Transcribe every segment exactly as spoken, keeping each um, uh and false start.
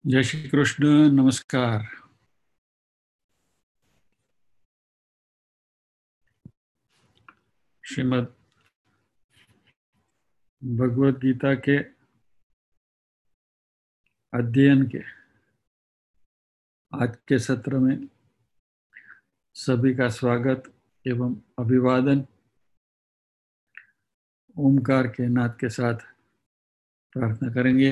जय श्री कृष्ण। नमस्कार। श्रीमद् भगवद गीता के अध्ययन के आज के सत्र में सभी का स्वागत एवं अभिवादन ओमकार के नाद के साथ प्रार्थना करेंगे।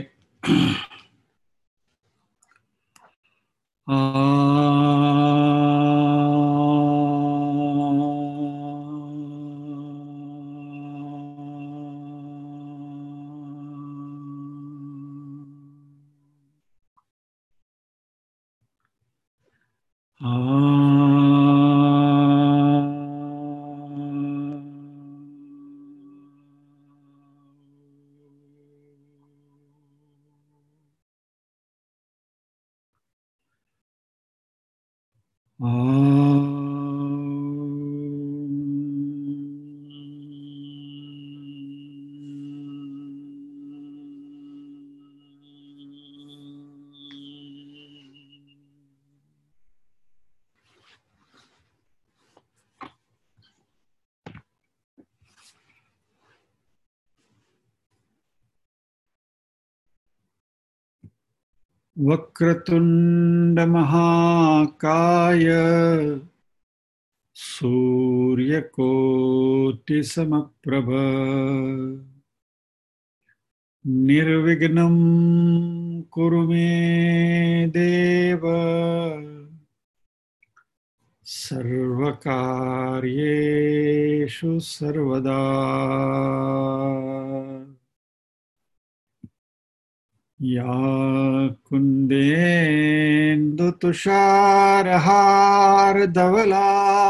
वक्रतुंड महाकाय सूर्यकोटि समप्रभ निर्विघ्नं कुरु मे देव सर्वकार्येषु सर्वदा। या कुन्देन्दुतुषारहारधवला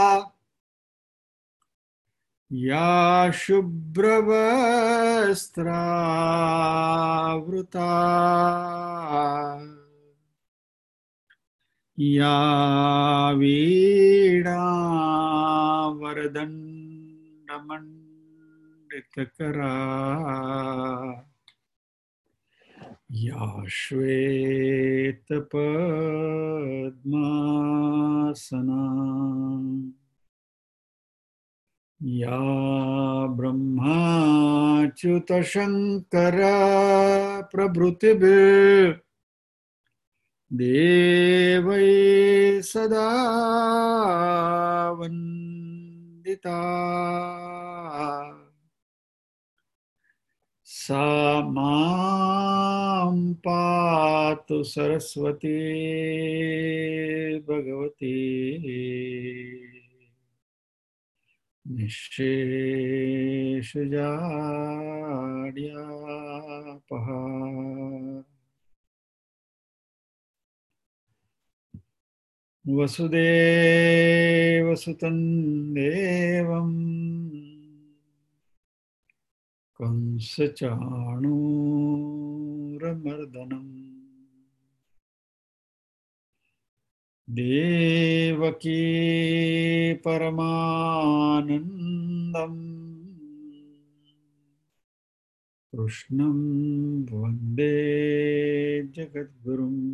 या शुभ्रवस्त्रावृता या वीणावरदण्डमण्डितकरा या श्वेतपद्मासना या ब्रह्माच्युतशङ्कर प्रभृतिभिः देवै सदा वन्दिता सा मां पातु सरस्वती भगवती निःशेषजाड्यापहा। वसुदेवसुतं देवं कंसचाणूरमर्दनम् देवकी परमानन्दम् कृष्णं वन्दे जगद्गुरुम्।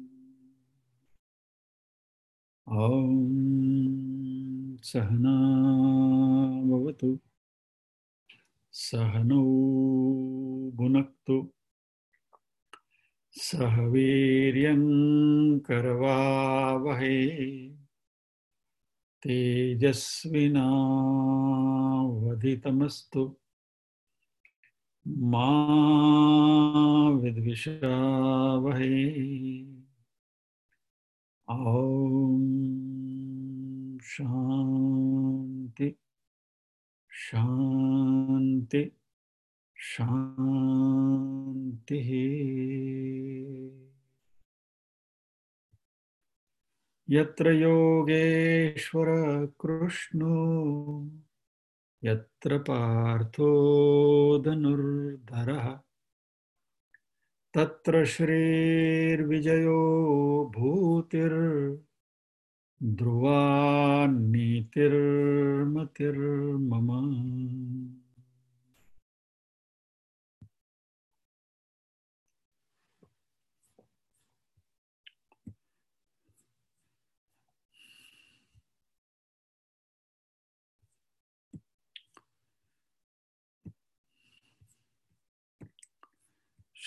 ॐ सहना भवतु सहनौ भुनक्तु सह वीर्यं करवावहै तेजस्विनावधितमस्तु मा विद्विषावहै। ॐ शान्ति शान्ति शान्तिः। यत्र योगेश्वर कृष्णो यत्र पार्थो धनुर्धरः तत्र श्रीर्विजयो भूतिर्ध्रुवा नीतिर्मतिर्मम।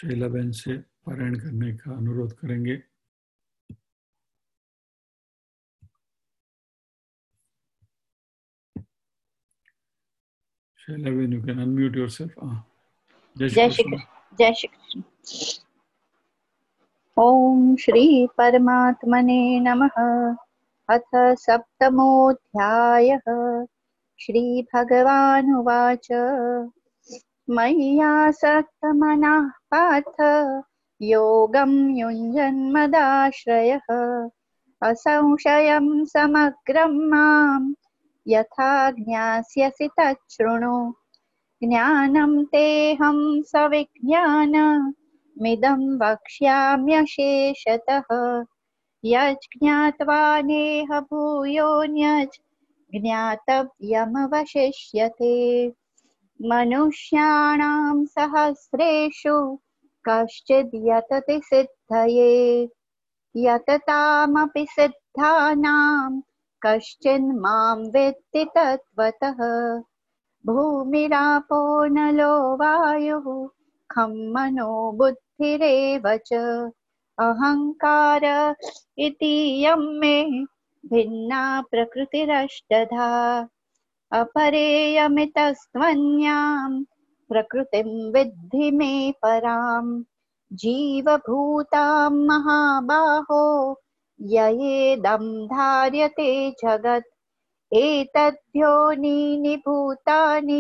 शैलाबेन से पारायण करने का अनुरोध करेंगे। शैलाबेन, you can unmute yourself. Ah. जय श्री जय श्री कृष्ण। कृष्ण। जय श्री कृष्ण। ओम श्री परमात्मने नमः। अथ सप्तमोऽध्यायः। श्री भगवानुवाच मय्यासक्तमनः पार्थ योगं युञ्जन्मदाश्रयः असंशयं समग्रं मां यथा ज्ञास्यसि तच्छृणु। ज्ञानं तेऽहं सविज्ञानमिदं वक्ष्याम्यशेषतः। यज्ज्ञात्वा नेह भूयोऽन्यत् ज्ञातव्यमवशिष्यते। मनुष्याणां सहस्रेषु कश्चिद् यतति सिद्धये यततामपि सिद्धानां कश्चिन्मां वेत्ति तत्त्वतः। भूमिरापो नलो वायुः खं मनो बुद्धिरेव च अहङ्कार इतीयं मे भिन्ना प्रकृतिरष्टधा। अपरेयमितस्त्वन्यां प्रकृतिं विद्धि मे परां। जीवभूतां महाबाहो ययेदं धार्यते जगत्। एतद्योनीनि भूतानि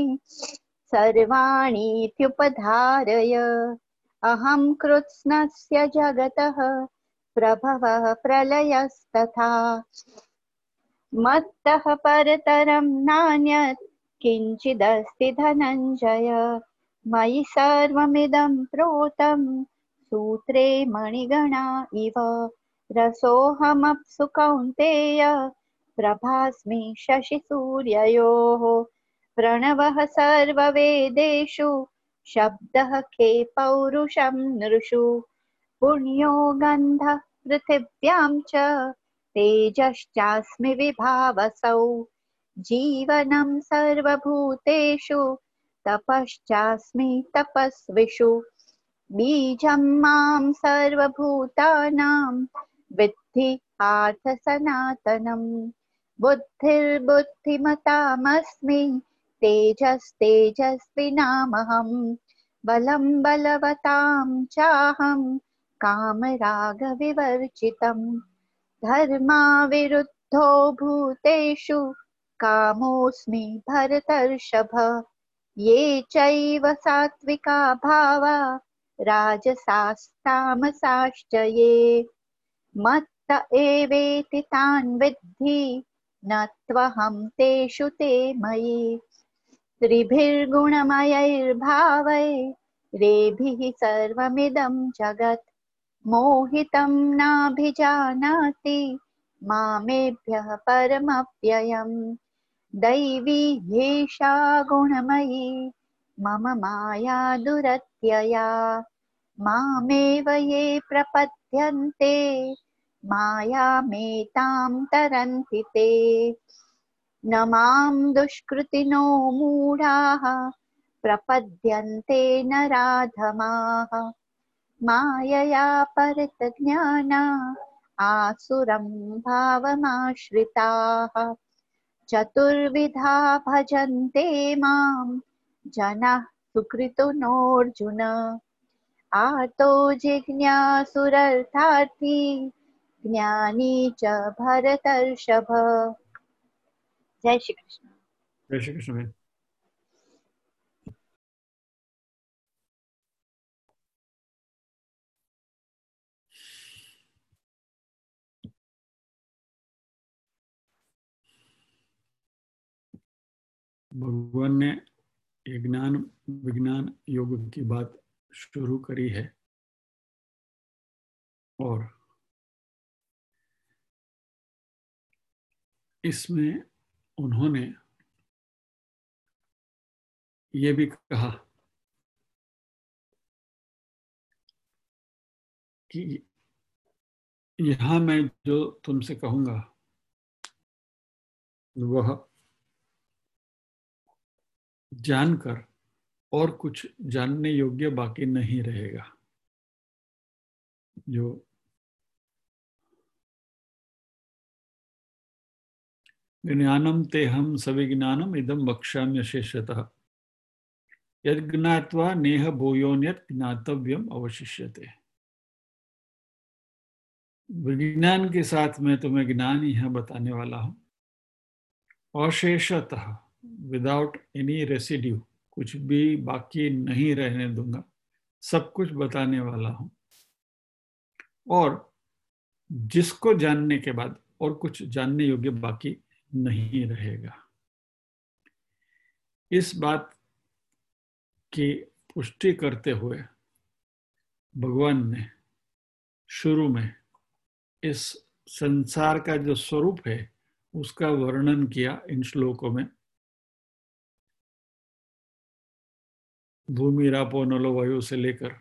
सर्वाणीत्युपधारय अहं कृत्स्नस्य जगतः प्रभवः प्रलयस्तथा। मत्तः परतरं नान्यत् किञ्चिदस्ति धनञ्जय। मयि सर्वमिदं प्रोतं सूत्रे मणिगणा इव। रसोऽहमप्सु कौन्तेय प्रभास्मि शशिसूर्ययोः। प्रणवः सर्ववेदेषु शब्दः खे पौरुषं नृषु। पुण्यो गन्धः पृथिव्यां च तेजश्चास्मि विभावसौ। जीवनं सर्वभूतेषु तपश्चास्मि तपस्विषु। बीजं मां सर्वभूतानां विद्धि पार्थ सनातनम्। बुद्धिर्बुद्धिमतामस्मि तेजस्तेजस्विनामहम्। बलं बलवतां चाहं कामरागविवर्जितम्। धर्माविरुद्धो भूतेषु कामोऽस्मि भरतर्षभ। ये चैव सात्विका भावा राजसास्तामसाश्च ये मत्त एवेति तान् विद्धि न त्वहं तेषु ते मयि। त्रिभिर्गुणमयैर्भावैरेभिः सर्वमिदं जगत् मोहितं नाभिजानाति मामेभ्यः परमव्ययम्। दैवी ह्येषा गुणमयी मम माया दुरत्यया। मामेव ये प्रपद्यन्ते मायामेतां तरन्ति ते। न मां दुष्कृतिनो मूढाः प्रपद्यन्ते नराधमाः। मायया परितज्ञाना आसुरं भावमाश्रिताः। चतुर्विधा भजन्ते मां जनाः सुकृतिनोऽर्जुन। आर्तो जिज्ञासुरर्थार्थी ज्ञानी च भरतर्षभ। जय श्री कृष्ण। जय श्री कृष्ण बहन। भगवान ने ज्ञान विज्ञान योग की बात शुरू करी है और इसमें उन्होंने ये भी कहा कि यहां मैं जो तुमसे कहूंगा वह जानकर और कुछ जानने योग्य बाकी नहीं रहेगा। जो ज्ञानम ते हम सविज्ञानम इदम वक्ष्याम्य शेषतः यद ज्ञात्वा नेह भूयोन्यत ज्ञातव्यम अवशिष्यते। विज्ञान के साथ मैं तुम्हें ज्ञान यह बताने वाला हूं, अशेषतः, विदाउट एनी रेसिड्यू, कुछ भी बाकी नहीं रहने दूंगा, सब कुछ बताने वाला हूं, और जिसको जानने के बाद और कुछ जानने योग्य बाकी नहीं रहेगा। इस बात की पुष्टि करते हुए भगवान ने शुरू में इस संसार का जो स्वरूप है उसका वर्णन किया इन श्लोकों में। भूमि रापो नलो वायु से लेकर,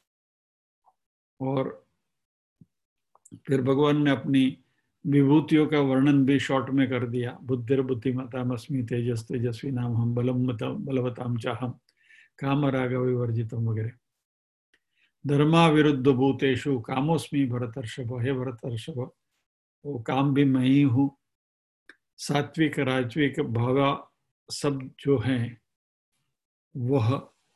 और फिर भगवान ने अपनी विभूतियों का वर्णन भी शॉर्ट में कर दिया। बुद्धिर बुद्धिमताम अस्मि तेजस तेजस्वी नाम हम बलम बलवताम चाहम काम राग विवर्जितम वगैरह। धर्मा विरुद्ध भूतेषु कामोस्मि भरतर्षभ, हे भरतर्षभ वो काम भी मैं ही हूं। सात्विक राजविक भाव सब जो हैं वह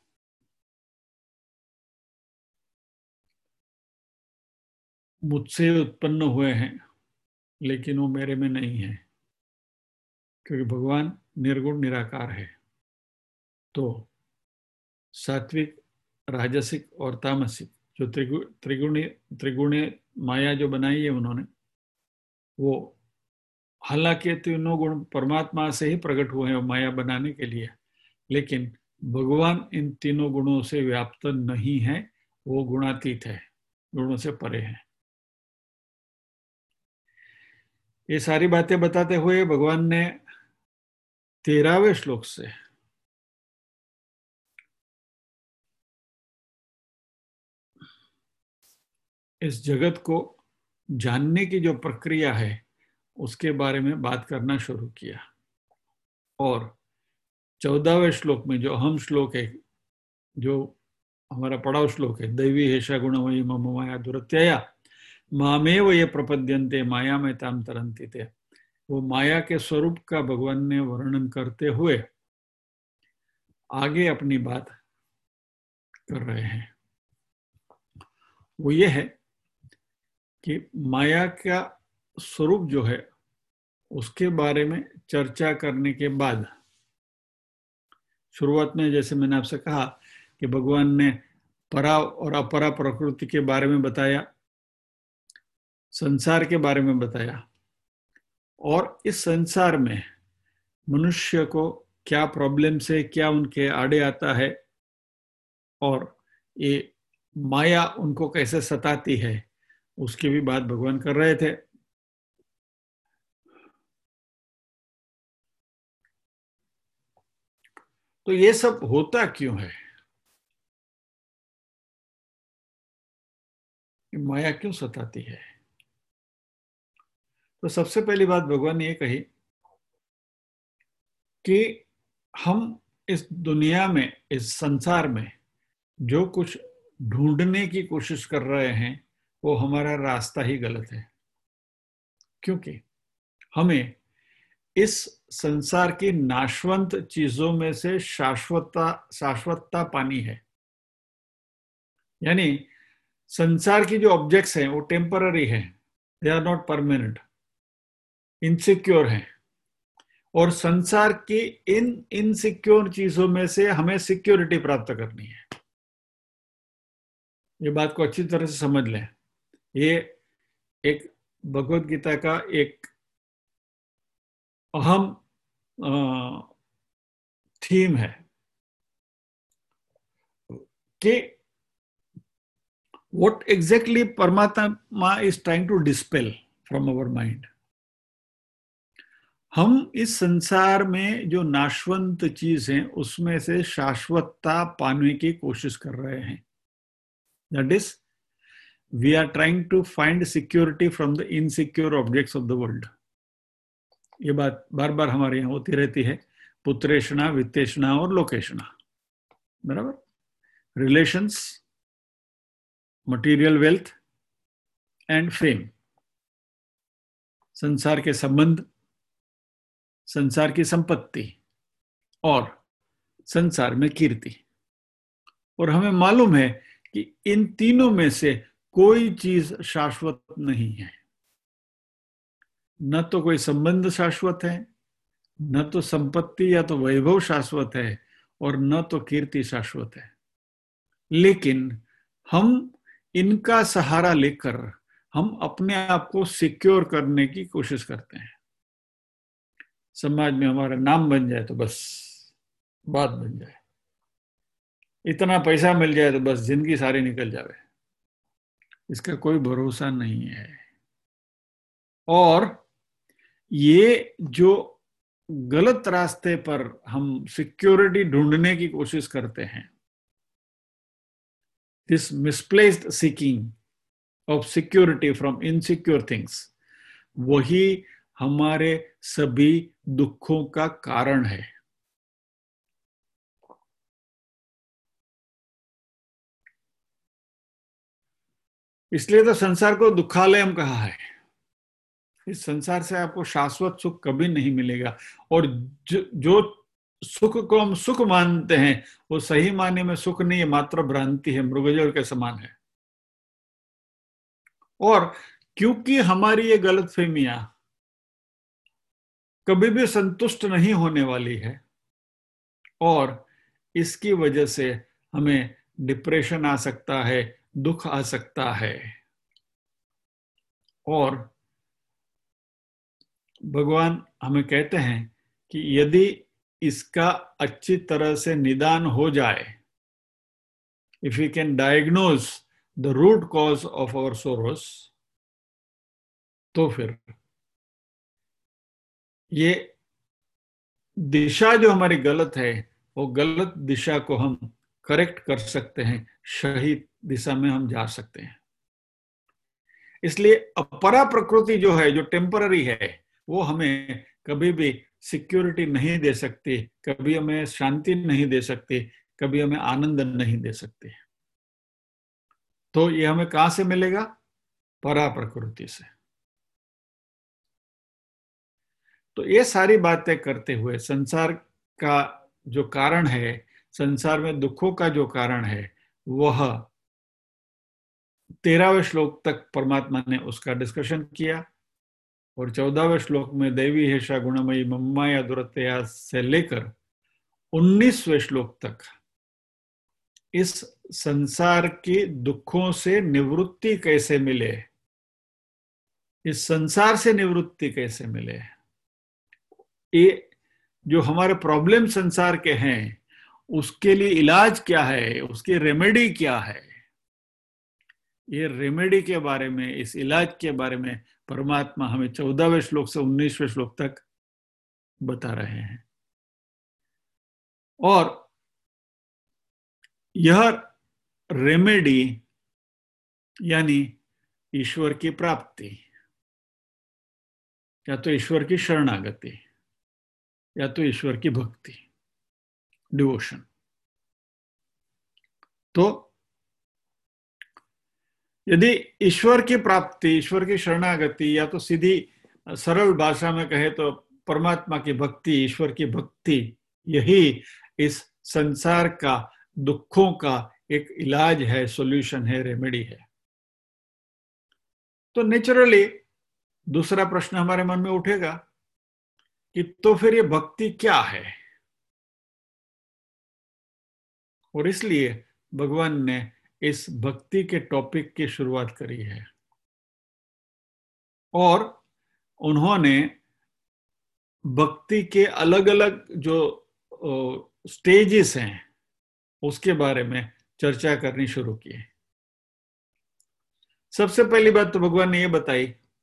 मुझसे उत्पन्न हुए हैं, लेकिन वो मेरे में नहीं है, क्योंकि भगवान निर्गुण निराकार है। तो सात्विक, राजसिक और तामसिक जो त्रिगु त्रिगुणी त्रिगुणी माया जो बनाई है उन्होंने, वो हालांकि तीनों गुण परमात्मा से ही प्रकट हुए हैं माया बनाने के लिए, लेकिन भगवान इन तीनों गुणों से व्याप्त नहीं है, वो गुणातीत है, गुणों से परे है। ये सारी बातें बताते हुए भगवान ने तेरहवें श्लोक से इस जगत को जानने की जो प्रक्रिया है उसके बारे में बात करना शुरू किया। और चौदहवें श्लोक में जो अहम श्लोक है, जो हमारा पड़ाव श्लोक है, दैवी हेषा गुणमयी मम माया दुरत्यया मामेव ये प्रपद्यन्ते माया में ताम तरन्ति ते, वो माया के स्वरूप का भगवान ने वर्णन करते हुए आगे अपनी बात कर रहे हैं। वो ये है कि माया का स्वरूप जो है उसके बारे में चर्चा करने के बाद, शुरुआत में जैसे मैंने आपसे कहा कि भगवान ने परा और अपरा प्रकृति के बारे में बताया, संसार के बारे में बताया, और इस संसार में मनुष्य को क्या प्रॉब्लम से क्या उनके आड़े आता है और ये माया उनको कैसे सताती है उसकी भी बात भगवान कर रहे थे। तो ये सब होता क्यों है, माया क्यों सताती है? तो सबसे पहली बात भगवान ने ये कही कि हम इस दुनिया में, इस संसार में जो कुछ ढूंढने की कोशिश कर रहे हैं वो हमारा रास्ता ही गलत है, क्योंकि हमें इस संसार की नाशवंत चीजों में से शाश्वतता शाश्वतता पानी है। यानी संसार की जो ऑब्जेक्ट्स हैं वो टेम्पररी हैं, they are not permanent, insecure हैं, और संसार की इन इनसिक्योर चीजों में से हमें सिक्योरिटी प्राप्त करनी है। ये बात को अच्छी तरह से समझ लें। ये एक भगवत गीता का एक अहम थीम है कि what exactly परमात्मा is trying to dispel from our mind। हम इस संसार में जो नाशवंत चीज है उसमें से शाश्वतता पाने की कोशिश कर रहे हैं। That is, we are trying to find security from the insecure objects of the world। ये बात बार बार हमारे यहाँ होती रहती है, पुत्रेषणा, वित्तेषणा और लोकेषणा, बराबर। Relations, material wealth and fame, संसार के संबंध, संसार की संपत्ति और संसार में कीर्ति। और हमें मालूम है कि इन तीनों में से कोई चीज शाश्वत नहीं है। न तो कोई संबंध शाश्वत है, न तो संपत्ति या तो वैभव शाश्वत है, और न तो कीर्ति शाश्वत है। लेकिन हम इनका सहारा लेकर हम अपने आप को सिक्योर करने की कोशिश करते हैं। समाज में हमारा नाम बन जाए तो बस बात बन जाए, इतना पैसा मिल जाए तो बस जिंदगी सारी निकल जाए। इसका कोई भरोसा नहीं है। और ये जो गलत रास्ते पर हम सिक्योरिटी ढूंढने की कोशिश करते हैं, this misplaced seeking of security from insecure things, वही हमारे सभी दुखों का कारण है। इसलिए तो संसार को दुखालयम कहा है। इस संसार से आपको शाश्वत सुख कभी नहीं मिलेगा। और जो, जो सुख को हम सुख मानते हैं वो सही मायने में सुख नहीं है, मात्र भ्रांति है, मृगजल के समान है। और क्योंकि हमारी ये गलतफहमियां कभी भी संतुष्ट नहीं होने वाली है, और इसकी वजह से हमें डिप्रेशन आ सकता है, दुख आ सकता है। और भगवान हमें कहते हैं कि यदि इसका अच्छी तरह से निदान हो जाए, if we can diagnose the root cause of our sorrows, तो फिर ये दिशा जो हमारी गलत है, वो गलत दिशा को हम करेक्ट कर सकते हैं, सही दिशा में हम जा सकते हैं। इसलिए अपरा प्रकृति जो है, जो टेम्पररी है, वो हमें कभी भी सिक्योरिटी नहीं दे सकती, कभी हमें शांति नहीं दे सकती, कभी हमें आनंद नहीं दे सकती। तो ये हमें कहां से मिलेगा? परा प्रकृति से। तो ये सारी बातें करते हुए संसार का जो कारण है, संसार में दुखों का जो कारण है, वह तेरहवें श्लोक तक परमात्मा ने उसका डिस्कशन किया। और चौदहवें श्लोक में देवी हेषा गुणमयी मम्माया दुरतया से लेकर उन्नीसवें श्लोक तक इस संसार के दुखों से निवृत्ति कैसे मिले, इस संसार से निवृत्ति कैसे मिले, ये जो हमारे प्रॉब्लम संसार के हैं उसके लिए इलाज क्या है, उसकी रेमेडी क्या है, ये रेमेडी के बारे में, इस इलाज के बारे में परमात्मा हमें चौदहवें श्लोक से उन्नीसवें श्लोक तक बता रहे हैं। और यह रेमेडी यानी ईश्वर की प्राप्ति, या तो ईश्वर की शरणागति, या तो ईश्वर की भक्ति, डिवोशन। तो यदि ईश्वर की प्राप्ति, ईश्वर की शरणागति, या तो सीधी सरल भाषा में कहे तो परमात्मा की भक्ति, ईश्वर की भक्ति, यही इस संसार का दुखों का एक इलाज है, सॉल्यूशन है, रेमेडी है। तो नेचुरली दूसरा प्रश्न हमारे मन में उठेगा कि तो फिर ये भक्ति क्या है? और इसलिए भगवान ने इस भक्ति के टॉपिक की शुरुआत करी है। और उन्होंने भक्ति के अलग अलग जो स्टेजेस हैं उसके बारे में चर्चा करनी शुरू की। सबसे पहली बात तो भगवान ने यह बताई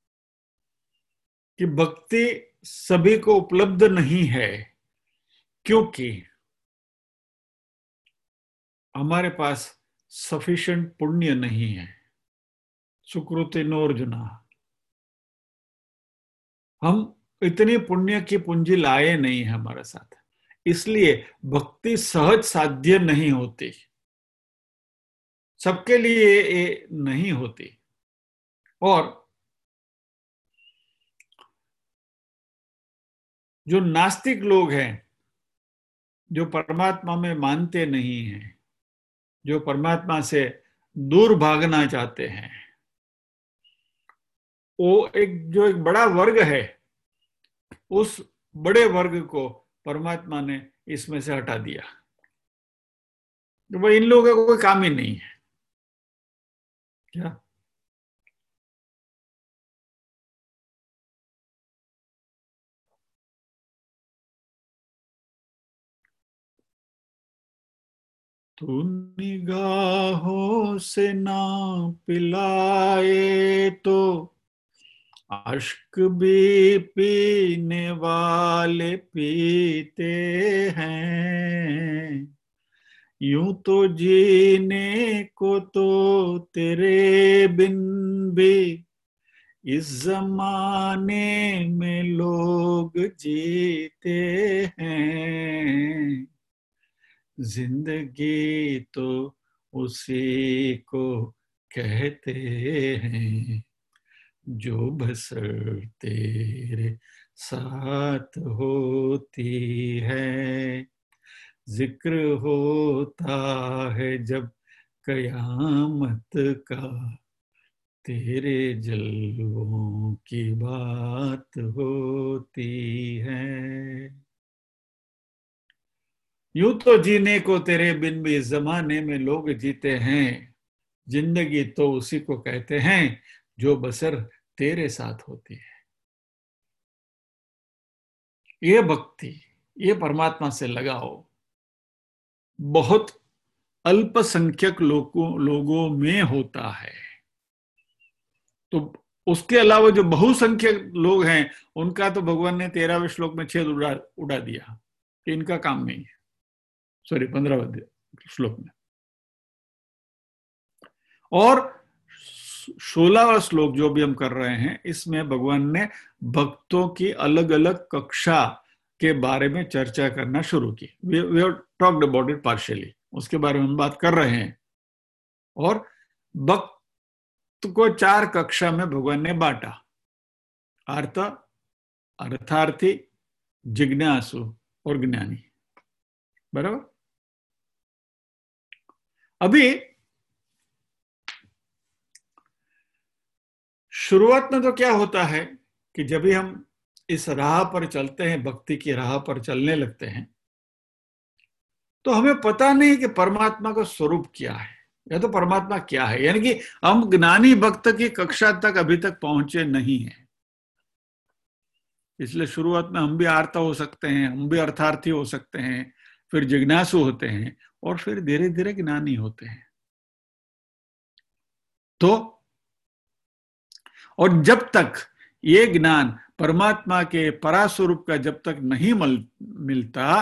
कि भक्ति सभी को उपलब्ध नहीं है, क्योंकि हमारे पास सफिशिएंट पुण्य नहीं है। सुकृतिनोर्जुना, हम इतनी पुण्य की पूंजी लाए नहीं है हमारे साथ, इसलिए भक्ति सहज साध्य नहीं होती, सबके लिए ये नहीं होती। और जो नास्तिक लोग हैं, जो परमात्मा में मानते नहीं हैं, जो परमात्मा से दूर भागना चाहते हैं, वो एक जो एक बड़ा वर्ग है, उस बड़े वर्ग को परमात्मा ने इसमें से हटा दिया। तो भाई इन लोगों का कोई काम ही नहीं है क्या? तू निगाहों से ना पिलाए तो अश्क भी पीने वाले पीते हैं। यूं तो जीने को तो तेरे बिन भी इस जमाने में लोग जीते हैं। जिंदगी तो उसी को कहते हैं जो बसर तेरे साथ होती है। जिक्र होता है जब कयामत का, तेरे जलवों की बात होती है। यूं तो जीने को तेरे बिन भी इस जमाने में लोग जीते हैं। जिंदगी तो उसी को कहते हैं जो बसर तेरे साथ होती है। ये भक्ति, ये परमात्मा से लगाओ बहुत अल्पसंख्यक लोगों लोगों में होता है। तो उसके अलावा जो बहुसंख्यक लोग हैं, उनका तो भगवान ने तेरहवें श्लोक में छेद उड़ा उड़ा दिया कि इनका काम नहीं है। सॉरी, पंद्रहवें श्लोक में। और सोलहवां श्लोक जो भी हम कर रहे हैं, इसमें भगवान ने भक्तों की अलग अलग कक्षा के बारे में चर्चा करना शुरू की। We have talked about it partially, उसके बारे में हम बात कर रहे हैं। और भक्त को चार कक्षा में भगवान ने बांटा: अर्थ, अर्थार्थी, जिज्ञासु और ज्ञानी। बराबर। अभी शुरुआत में तो क्या होता है कि जब भी हम इस राह पर चलते हैं, भक्ति की राह पर चलने लगते हैं, तो हमें पता नहीं कि परमात्मा का स्वरूप क्या है या तो परमात्मा क्या है। यानी कि हम ज्ञानी भक्त की कक्षा तक अभी तक पहुंचे नहीं है। इसलिए शुरुआत में हम भी आर्त हो सकते हैं, हम भी अर्थार्थी हो सकते हैं, फिर जिज्ञासु होते हैं और फिर धीरे धीरे ज्ञानी होते हैं। तो और जब तक ये ज्ञान परमात्मा के परास्वरूप का जब तक नहीं मिल, मिलता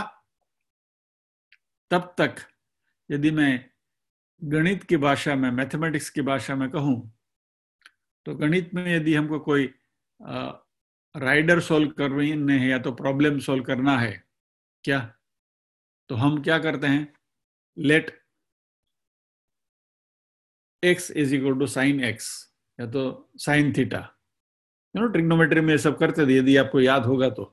तब तक, यदि मैं गणित की भाषा में, मैथमेटिक्स की भाषा में कहूं, तो गणित में यदि हमको कोई राइडर सोल्व करनी है या तो प्रॉब्लम सोल्व करना है क्या, तो हम क्या करते हैं? Let x is equal to sine x या तो sine theta. You know, trigonometry में सब करते थे, यदि आपको याद होगा तो।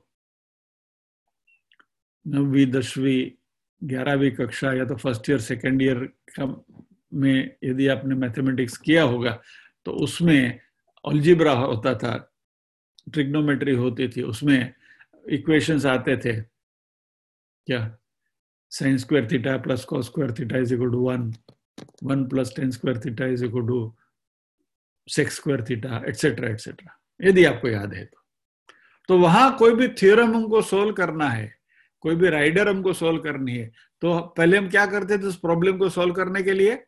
नौवीं, दसवीं, ग्यारहवीं कक्षा या तो फर्स्ट ईयर सेकेंड ईयर का में यदि आपने मैथमेटिक्स किया होगा तो उसमें अलजेब्रा होता था, ट्रिग्नोमेट्री होती थी, उसमें इक्वेशंस आते थे क्या, sine square theta plus cos square theta is equal to one, one plus tan square theta is equal to sec square theta, etcetera etcetera, यदि आपको याद है तो। तो वहां कोई भी थ्योरम हमको सोल्व करना है, कोई भी राइडर हमको सोल्व करनी है, तो पहले हम क्या करते थे उस प्रॉब्लम को सोल्व करने के लिए?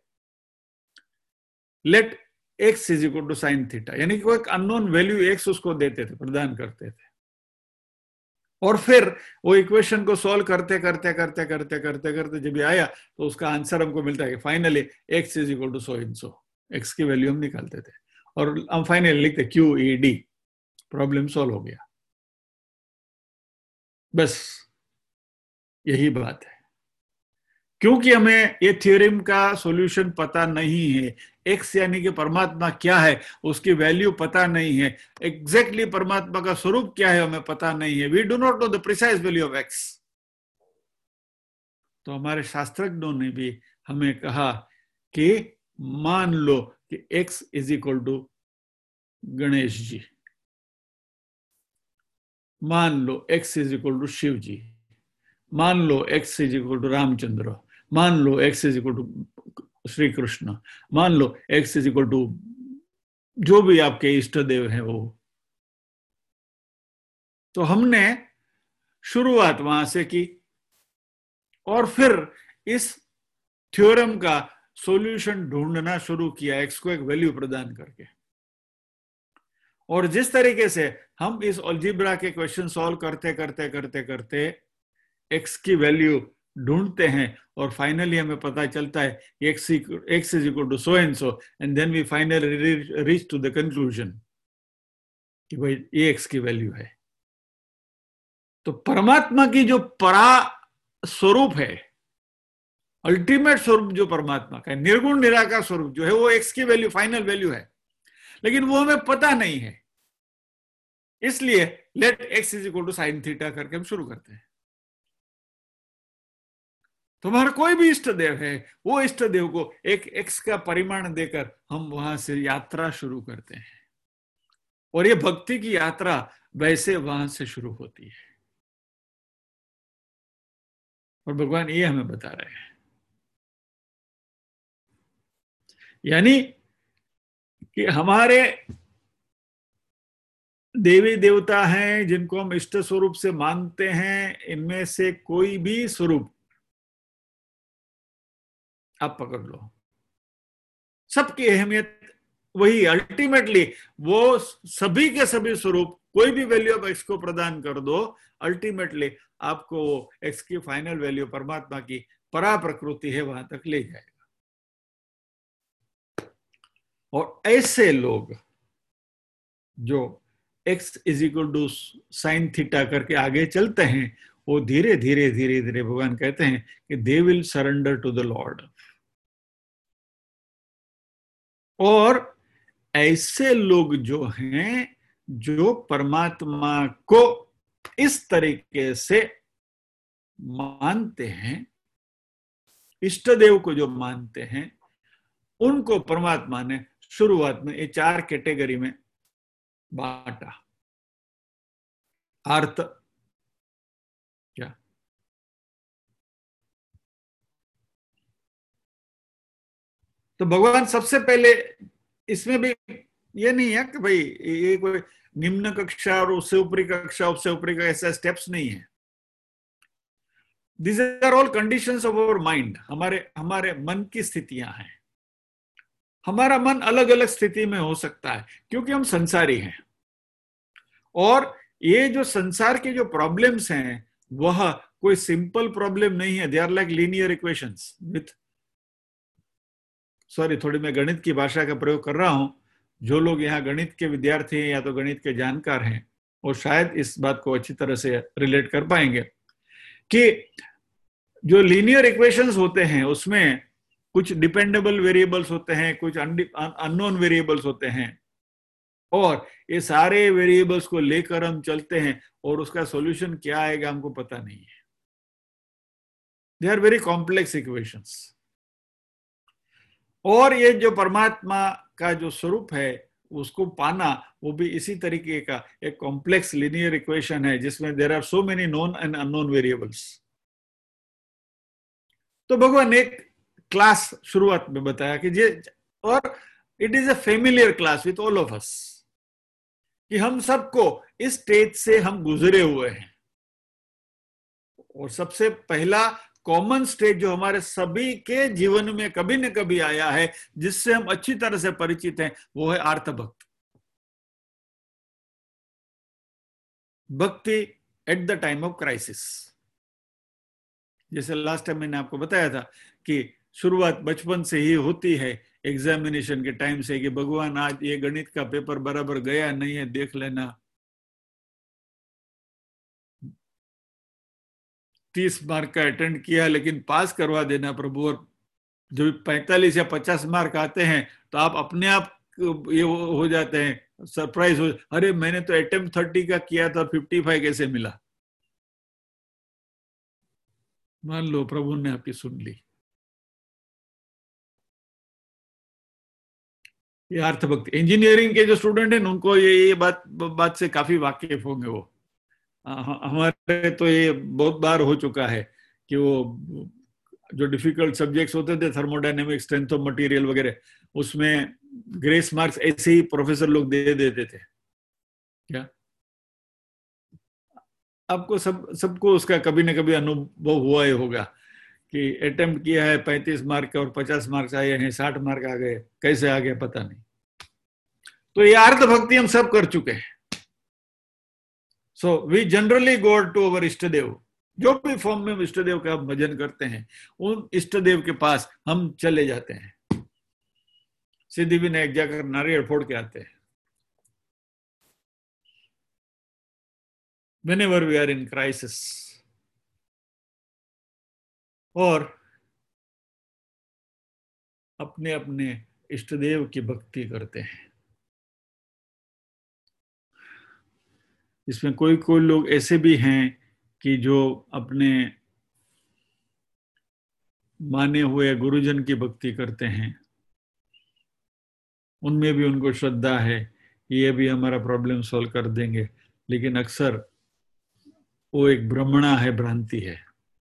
Let x is equal to sine theta, यानी कि कोई अननोन वैल्यू एक्स उसको देते थे, प्रदान करते थे, और फिर वो इक्वेशन को सोल्व करते करते करते करते करते करते जब आया तो उसका आंसर हमको मिलता है कि finally x is equal to so and so. X की वैल्यू हम निकालते थे और हम फाइनली लिखते Q E D, problem solve हो गया। बस यही बात है। क्योंकि हमें ये थ्योरम का सॉल्यूशन पता नहीं है, एक्स यानी कि परमात्मा क्या है उसकी वैल्यू पता नहीं है, एग्जैक्टली परमात्मा का स्वरूप क्या है हमें पता नहीं है, we do not know the precise value of x. तो हमारे शास्त्रज्ञों ने भी हमें कहा कि मान लो कि x is equal to Ganesh ji, मान लो x is equal to Shiv ji, मान लो x is equal to Ramchandra, मान लो x is equal to Shri Krishna, मान लो x इज इक्वल टू जो भी आपके इष्ट देव हैं वो। तो हमने शुरुआत वहां से की और फिर इस थ्योरम का सॉल्यूशन ढूंढना शुरू किया x को एक वैल्यू प्रदान करके। और जिस तरीके से हम इस अलजेब्रा के क्वेश्चन सॉल्व करते करते करते करते x की वैल्यू ढूंढते हैं और फाइनली हमें पता चलता है x x is equal to so and so, and then we finally reach to the conclusion कि भाई ये x की वैल्यू है। तो परमात्मा की जो परा स्वरूप है, अल्टीमेट स्वरूप जो परमात्मा का है, निर्गुण निराकार स्वरूप जो है, वो x की वैल्यू फाइनल वैल्यू है, लेकिन वो हमें पता नहीं है। इसलिए let x is equal to sine theta करके हम शुरू करते हैं। तो हमारा कोई भी इष्ट देव है, वो इष्ट देव को एक x का परिमाण देकर हम वहां से यात्रा शुरू करते हैं, और ये भक्ति की यात्रा वैसे वहां से शुरू होती है। और भगवान ये हमें बता रहे हैं, यानी कि हमारे देवी देवता हैं जिनको हम इष्ट स्वरूप से मानते हैं, इनमें से कोई भी स्वरूप आप पकड़ लो, सबकी अहमियत वही, अल्टीमेटली वो सभी के सभी स्वरूप कोई भी वैल्यू ऑफ एक्स को प्रदान कर दो, अल्टीमेटली आपको वो एक्स की फाइनल वैल्यू परमात्मा की परा प्रकृति है वहां तक ले जाएगा। और ऐसे लोग जो x is equal to sine theta करके आगे चलते हैं, वो धीरे धीरे धीरे धीरे भगवान कहते हैं कि they will surrender to the lord. और ऐसे लोग जो हैं जो परमात्मा को इस तरीके से मानते हैं, इष्ट देव को जो मानते हैं, उनको परमात्मा ने शुरुआत में ये चार कैटेगरी में बांटा। अर्थ क्या, तो भगवान सबसे पहले, इसमें भी ये नहीं है कि भाई ये कोई निम्न कक्षा और उससे ऊपरी कक्षा उससे ऊपरी का ऐसा स्टेप्स नहीं है। This are all conditions of our mind, हमारे हमारे मन की स्थितियां हैं। हमारा मन अलग अलग स्थिति में हो सकता है क्योंकि हम संसारी हैं, और ये जो संसार के जो प्रॉब्लम्स हैं वह कोई सिंपल प्रॉब्लम नहीं है। They are like linear equations with, sorry थोड़ी मैं गणित की भाषा का प्रयोग कर रहा हूं, जो लोग यहाँ गणित के विद्यार्थी हैं या तो गणित के जानकार हैं वो शायद इस बात को अच्छी तरह से रिलेट कर पाएंगे कि जो लीनियर इक्वेशंस होते हैं उसमें कुछ डिपेंडेबल वेरिएबल्स होते हैं, कुछ अननोन वेरिएबल्स होते हैं, और ये सारे वेरिएबल्स को लेकर हम चलते हैं और उसका सॉल्यूशन क्या आएगा हमको पता नहीं है। They are very complex equations. और ये जो परमात्मा का जो स्वरूप है उसको पाना वो भी इसी तरीके का एक कॉम्प्लेक्स लीनियर इक्वेशन है जिसमें there are so many known and unknown variables. तो भगवान ने एक क्लास शुरुआत में बताया कि ये, और it is a familiar class with all of us, कि हम सबको इस स्टेज से हम गुजरे हुए हैं। और सबसे पहला कॉमन स्टेज जो हमारे सभी के जीवन में कभी न कभी आया है, जिससे हम अच्छी तरह से परिचित हैं, वो है आर्त भक्त, भक्ति at the time of crisis. जैसे लास्ट टाइम मैंने आपको बताया था कि शुरुआत बचपन से ही होती है, एग्जामिनेशन के टाइम से, कि भगवान आज ये गणित का पेपर बराबर गया नहीं है, देख लेना। तीस मार्क का अटेंड किया लेकिन पास करवा देना प्रभु, और जब पैंतालीस या पचास मार्क आते हैं तो आप अपने आप ये हो जाते हैं, सरप्राइज हो, अरे मैंने तो अटेम्प्ट थर्टी का किया था, फिफ्टी फाइव कैसे मिला। मान लो प्रभु ने आपकी सुन ली। ये अर्थ भक्ति। इंजीनियरिंग के जो स्टूडेंट हैं उनको ये ये बात बात से काफी वाकिफ होंगे वो। हमारे तो ये बहुत बार हो चुका है कि वो जो डिफिकल्ट सब्जेक्ट्स होते थे, थर्मोडायनेमिक्स, स्ट्रेंथ ऑफ मटेरियल वगैरह, उसमें ग्रेस मार्क्स ऐसे ही प्रोफेसर लोग दे देते थे। क्या आपको सब सबको उसका कभी ना कभी अनुभव हुआ ही होगा कि अटेम्प्ट किया है पैंतीस मार्क का और पचास मार्क्स आए हैं, साठ मार्क आ गए, कैसे आ गए पता नहीं। तो ये अर्थ भक्ति हम सब कर चुके हैं। So we generally go to our इष्ट देव, जो भी फॉर्म में इष्ट देव का भजन करते हैं, उन इष्ट देव के पास हम चले जाते हैं। सिद्धि विनायक जाकर नारियल फोड़ के आते हैं। Whenever we are in crisis, और अपने अपने इष्ट देव की भक्ति करते हैं। इसमें कोई कोई लोग ऐसे भी हैं कि जो अपने माने हुए गुरुजन की भक्ति करते हैं, उनमें भी उनको श्रद्धा है ये भी हमारा प्रॉब्लम सॉल्व कर देंगे, लेकिन अक्सर वो एक भ्रमणा है, भ्रांति है।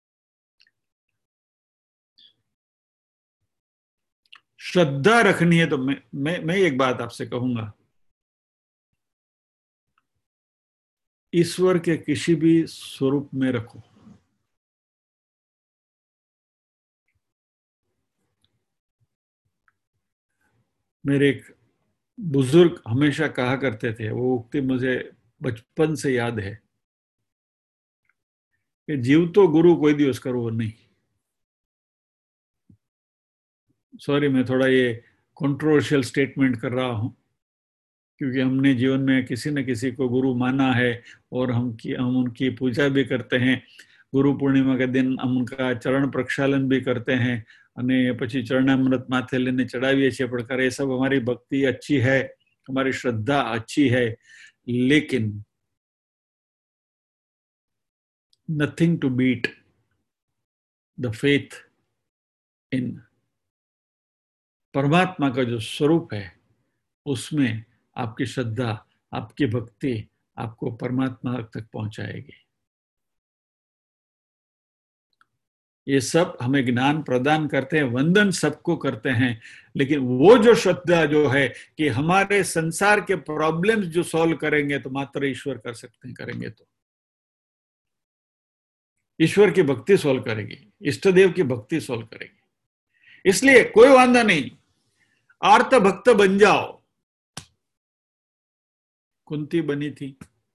श्रद्धा रखनी है तो मैं मैं मैं एक बात आपसे कहूंगा, ईश्वर के किसी भी स्वरूप में रखो। मेरे एक बुजुर्ग हमेशा कहा करते थे, वो उक्ति मुझे बचपन से याद है कि जीव तो गुरु कोई दिवस करो नहीं। सॉरी मैं थोड़ा ये कंट्रोवर्शियल स्टेटमेंट कर रहा हूं, क्योंकि हमने जीवन में किसी न किसी को गुरु माना है और हम की हम उनकी पूजा भी करते हैं। गुरु पूर्णिमा के दिन हम उनका चरण प्रक्षालन भी करते हैं અને પછી ચરણામૃત માથે લઈને ચડાવીએ છીએ। प्रकार ये सब हमारी भक्ति अच्छी है, हमारी श्रद्धा अच्छी है, लेकिन nothing to beat the faith in परमात्मा का जो स्वरूप है, उसमें आपकी श्रद्धा, आपकी भक्ति आपको परमात्मा तक पहुंचाएगी। ये सब हमें ज्ञान प्रदान करते हैं, वंदन सबको करते हैं, लेकिन वो जो श्रद्धा जो है कि हमारे संसार के प्रॉब्लम्स जो सॉल्व करेंगे तो मात्र ईश्वर कर सकते हैं, करेंगे तो ईश्वर की भक्ति सॉल्व करेगी, इष्ट देव की भक्ति सॉल्व करेगी। इसलिए कोई वांदा नहीं, आर्त भक्त बन जाओ। कुंती बनी थी,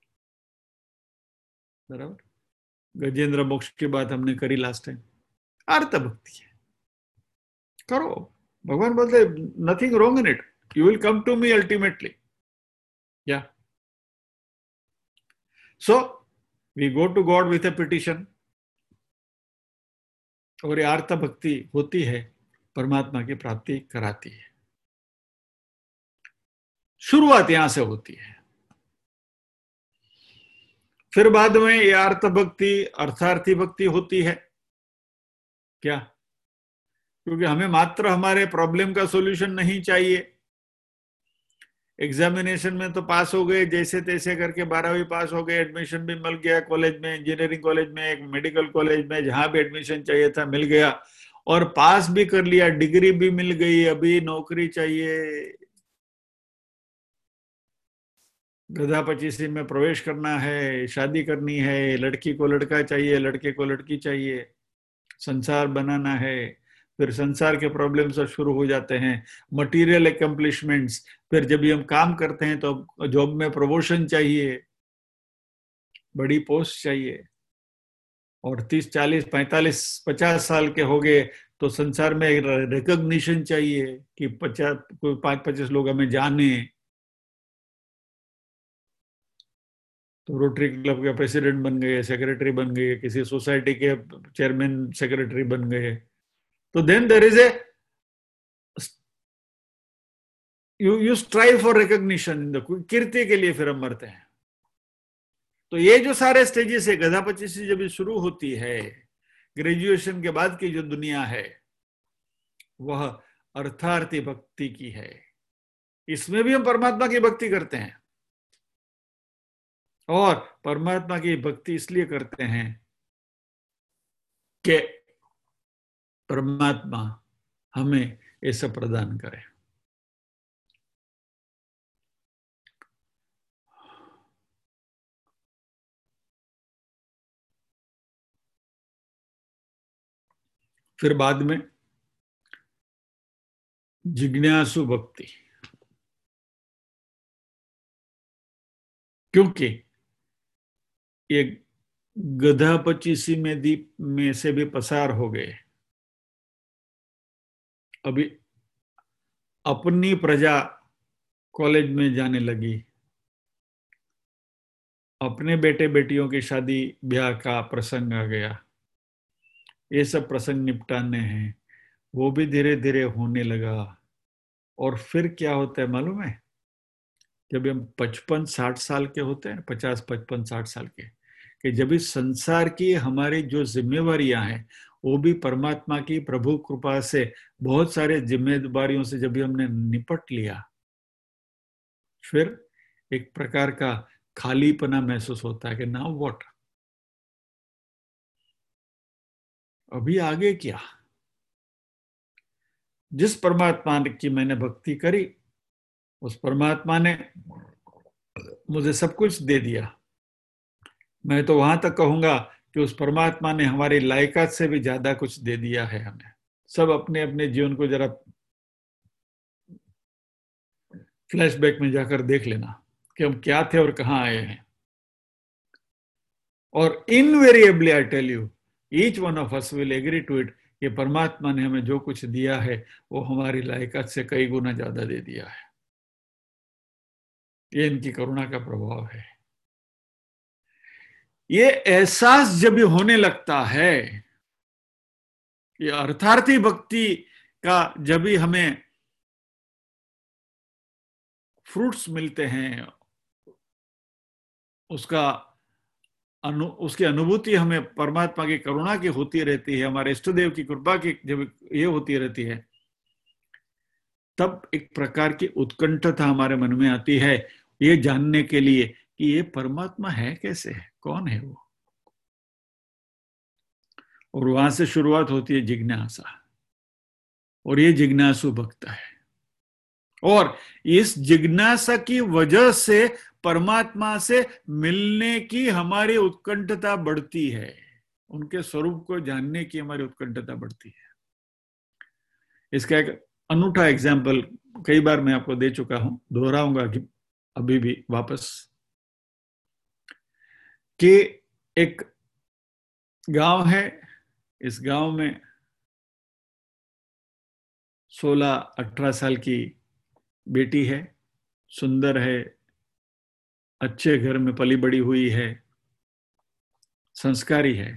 बराबर, गजेंद्र मोक्ष की बात हमने करी लास्ट टाइम। आर्त भक्ति है, करो। भगवान बोलते nothing wrong in it, you will come to me ultimately. या so we go to god with a petition, और ये आर्त भक्ति होती है, परमात्मा की प्राप्ति कराती है। शुरुआत यहां से होती है, फिर बाद में ये अर्थ भक्ति अर्थार्थी भक्ति होती है। क्या? क्योंकि हमें मात्र हमारे प्रॉब्लम का सॉल्यूशन नहीं चाहिए। एग्जामिनेशन में तो पास हो गए, जैसे तैसे करके बारहवीं पास हो गए, एडमिशन भी मिल गया कॉलेज में, इंजीनियरिंग कॉलेज में, एक मेडिकल कॉलेज में, जहां भी एडमिशन चाहिए था मिल गया, और पास भी कर लिया, डिग्री भी मिल गई, अभी नौकरी चाहिए, गधा पच्चीसी में प्रवेश करना है, शादी करनी है, लड़की को लड़का चाहिए, लड़के को लड़की चाहिए, संसार बनाना है। फिर संसार के प्रॉब्लम्स शुरू हो जाते हैं, मटेरियल एकम्प्लिशमेंट्स। फिर जब भी हम काम करते हैं तो जॉब में प्रमोशन चाहिए, बड़ी पोस्ट चाहिए, और तीस चालीस पैंतालीस पचास साल के हो गए तो संसार में रिकॉग्निशन चाहिए कि पचास कोई पांच पच्चीस लोग हमें जाने। तो रोटरी क्लब के प्रेसिडेंट बन गए, सेक्रेटरी बन गए, किसी सोसाइटी के चेयरमैन सेक्रेटरी बन गए, तो then there is a you you strive for recognition in the, कीर्ति के लिए फिर हम मरते हैं। तो ये जो सारे स्टेजेस है, गधा पच्चीसी जब शुरू होती है, ग्रेजुएशन के बाद की जो दुनिया है वह अर्थार्थी भक्ति की है। इसमें भी हम परमात्मा की भक्ति करते हैं, और परमात्मा की भक्ति इसलिए करते हैं कि परमात्मा हमें ये सब प्रदान करे। फिर बाद में जिज्ञासु भक्ति, क्योंकि ये गधा पच्चीसी में दीप में से भी पसार हो गए, अभी अपनी प्रजा कॉलेज में जाने लगी, अपने बेटे बेटियों की शादी ब्याह का प्रसंग आ गया, ये सब प्रसंग निपटाने हैं, वो भी धीरे धीरे होने लगा। और फिर क्या होता है मालूम है, जब हम पचपन साठ साल के होते हैं, पचास पचपन साठ साल के, कि जब इस संसार की हमारी जो जिम्मेवारियां हैं वो भी परमात्मा की प्रभु कृपा से बहुत सारे जिम्मेदारियों से जब भी हमने निपट लिया, फिर एक प्रकार का खालीपना महसूस होता है कि नाउ व्हाट, अभी आगे क्या। जिस परमात्मा की मैंने भक्ति करी, उस परमात्मा ने मुझे सब कुछ दे दिया। मैं तो वहां तक कहूंगा कि उस परमात्मा ने हमारी लायकात से भी ज्यादा कुछ दे दिया है हमें। सब अपने अपने जीवन को जरा फ्लैशबैक में जाकर देख लेना कि हम क्या थे और कहां आए हैं। और invariably I tell you, each one of us will agree to it, कि परमात्मा ने हमें जो कुछ दिया है वो हमारी लायकात से कई गुना ज्यादा दे दिया है। ये इनकी करुणा का प्रभाव है। ये एहसास जब होने लगता है, ये अर्थार्थी भक्ति का जब भी हमें फ्रूट्स मिलते हैं, उसका अनु उसकी अनुभूति हमें परमात्मा की करुणा की होती रहती है, हमारे इष्ट देव की कृपा की जब ये होती रहती है, तब एक प्रकार की उत्कंठता हमारे मन में आती है ये जानने के लिए कि ये परमात्मा है कैसे, है कौन है वो। और वहां से शुरुआत होती है जिज्ञासा, और ये जिज्ञासु भक्त है। और इस जिज्ञासा की वजह से परमात्मा से मिलने की हमारी उत्कंठता बढ़ती है, उनके स्वरूप को जानने की हमारी उत्कंठता बढ़ती है। इसका एक अनूठा एग्जाम्पल कई बार मैं आपको दे चुका हूं, दोहराऊंगा कि अभी भी वापस, कि एक गांव है, इस गांव में सोलह अठारह साल की बेटी है, सुंदर है, अच्छे घर में पली बड़ी हुई है, संस्कारी है,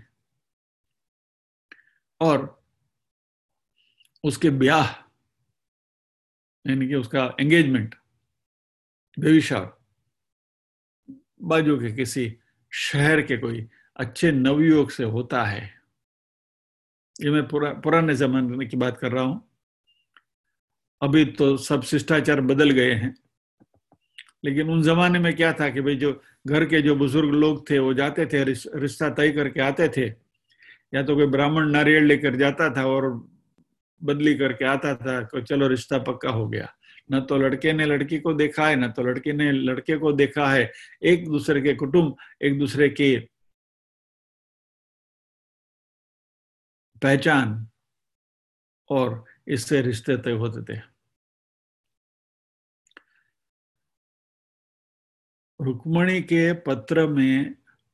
और उसके ब्याह यानी कि उसका एंगेजमेंट, बेबी शावर, बाजू के किसी शहर के कोई अच्छे नवयुवक से होता है। ये मैं पुरा, पुराने जमाने की बात कर रहा हूं, अभी तो सब शिष्टाचार बदल गए हैं, लेकिन उन जमाने में क्या था कि भाई जो घर के जो बुजुर्ग लोग थे वो जाते थे, रिश्ता तय करके आते थे, या तो कोई ब्राह्मण नारियल लेकर जाता था और बदली करके आता था कि चलो रिश्ता पक्का हो गया। न तो लड़के ने लड़की को देखा है, न तो लड़के ने लड़के को देखा है, एक दूसरे के कुटुंब एक दूसरे की पहचान, और इससे रिश्ते तय होते थे। रुक्मणी के पत्र में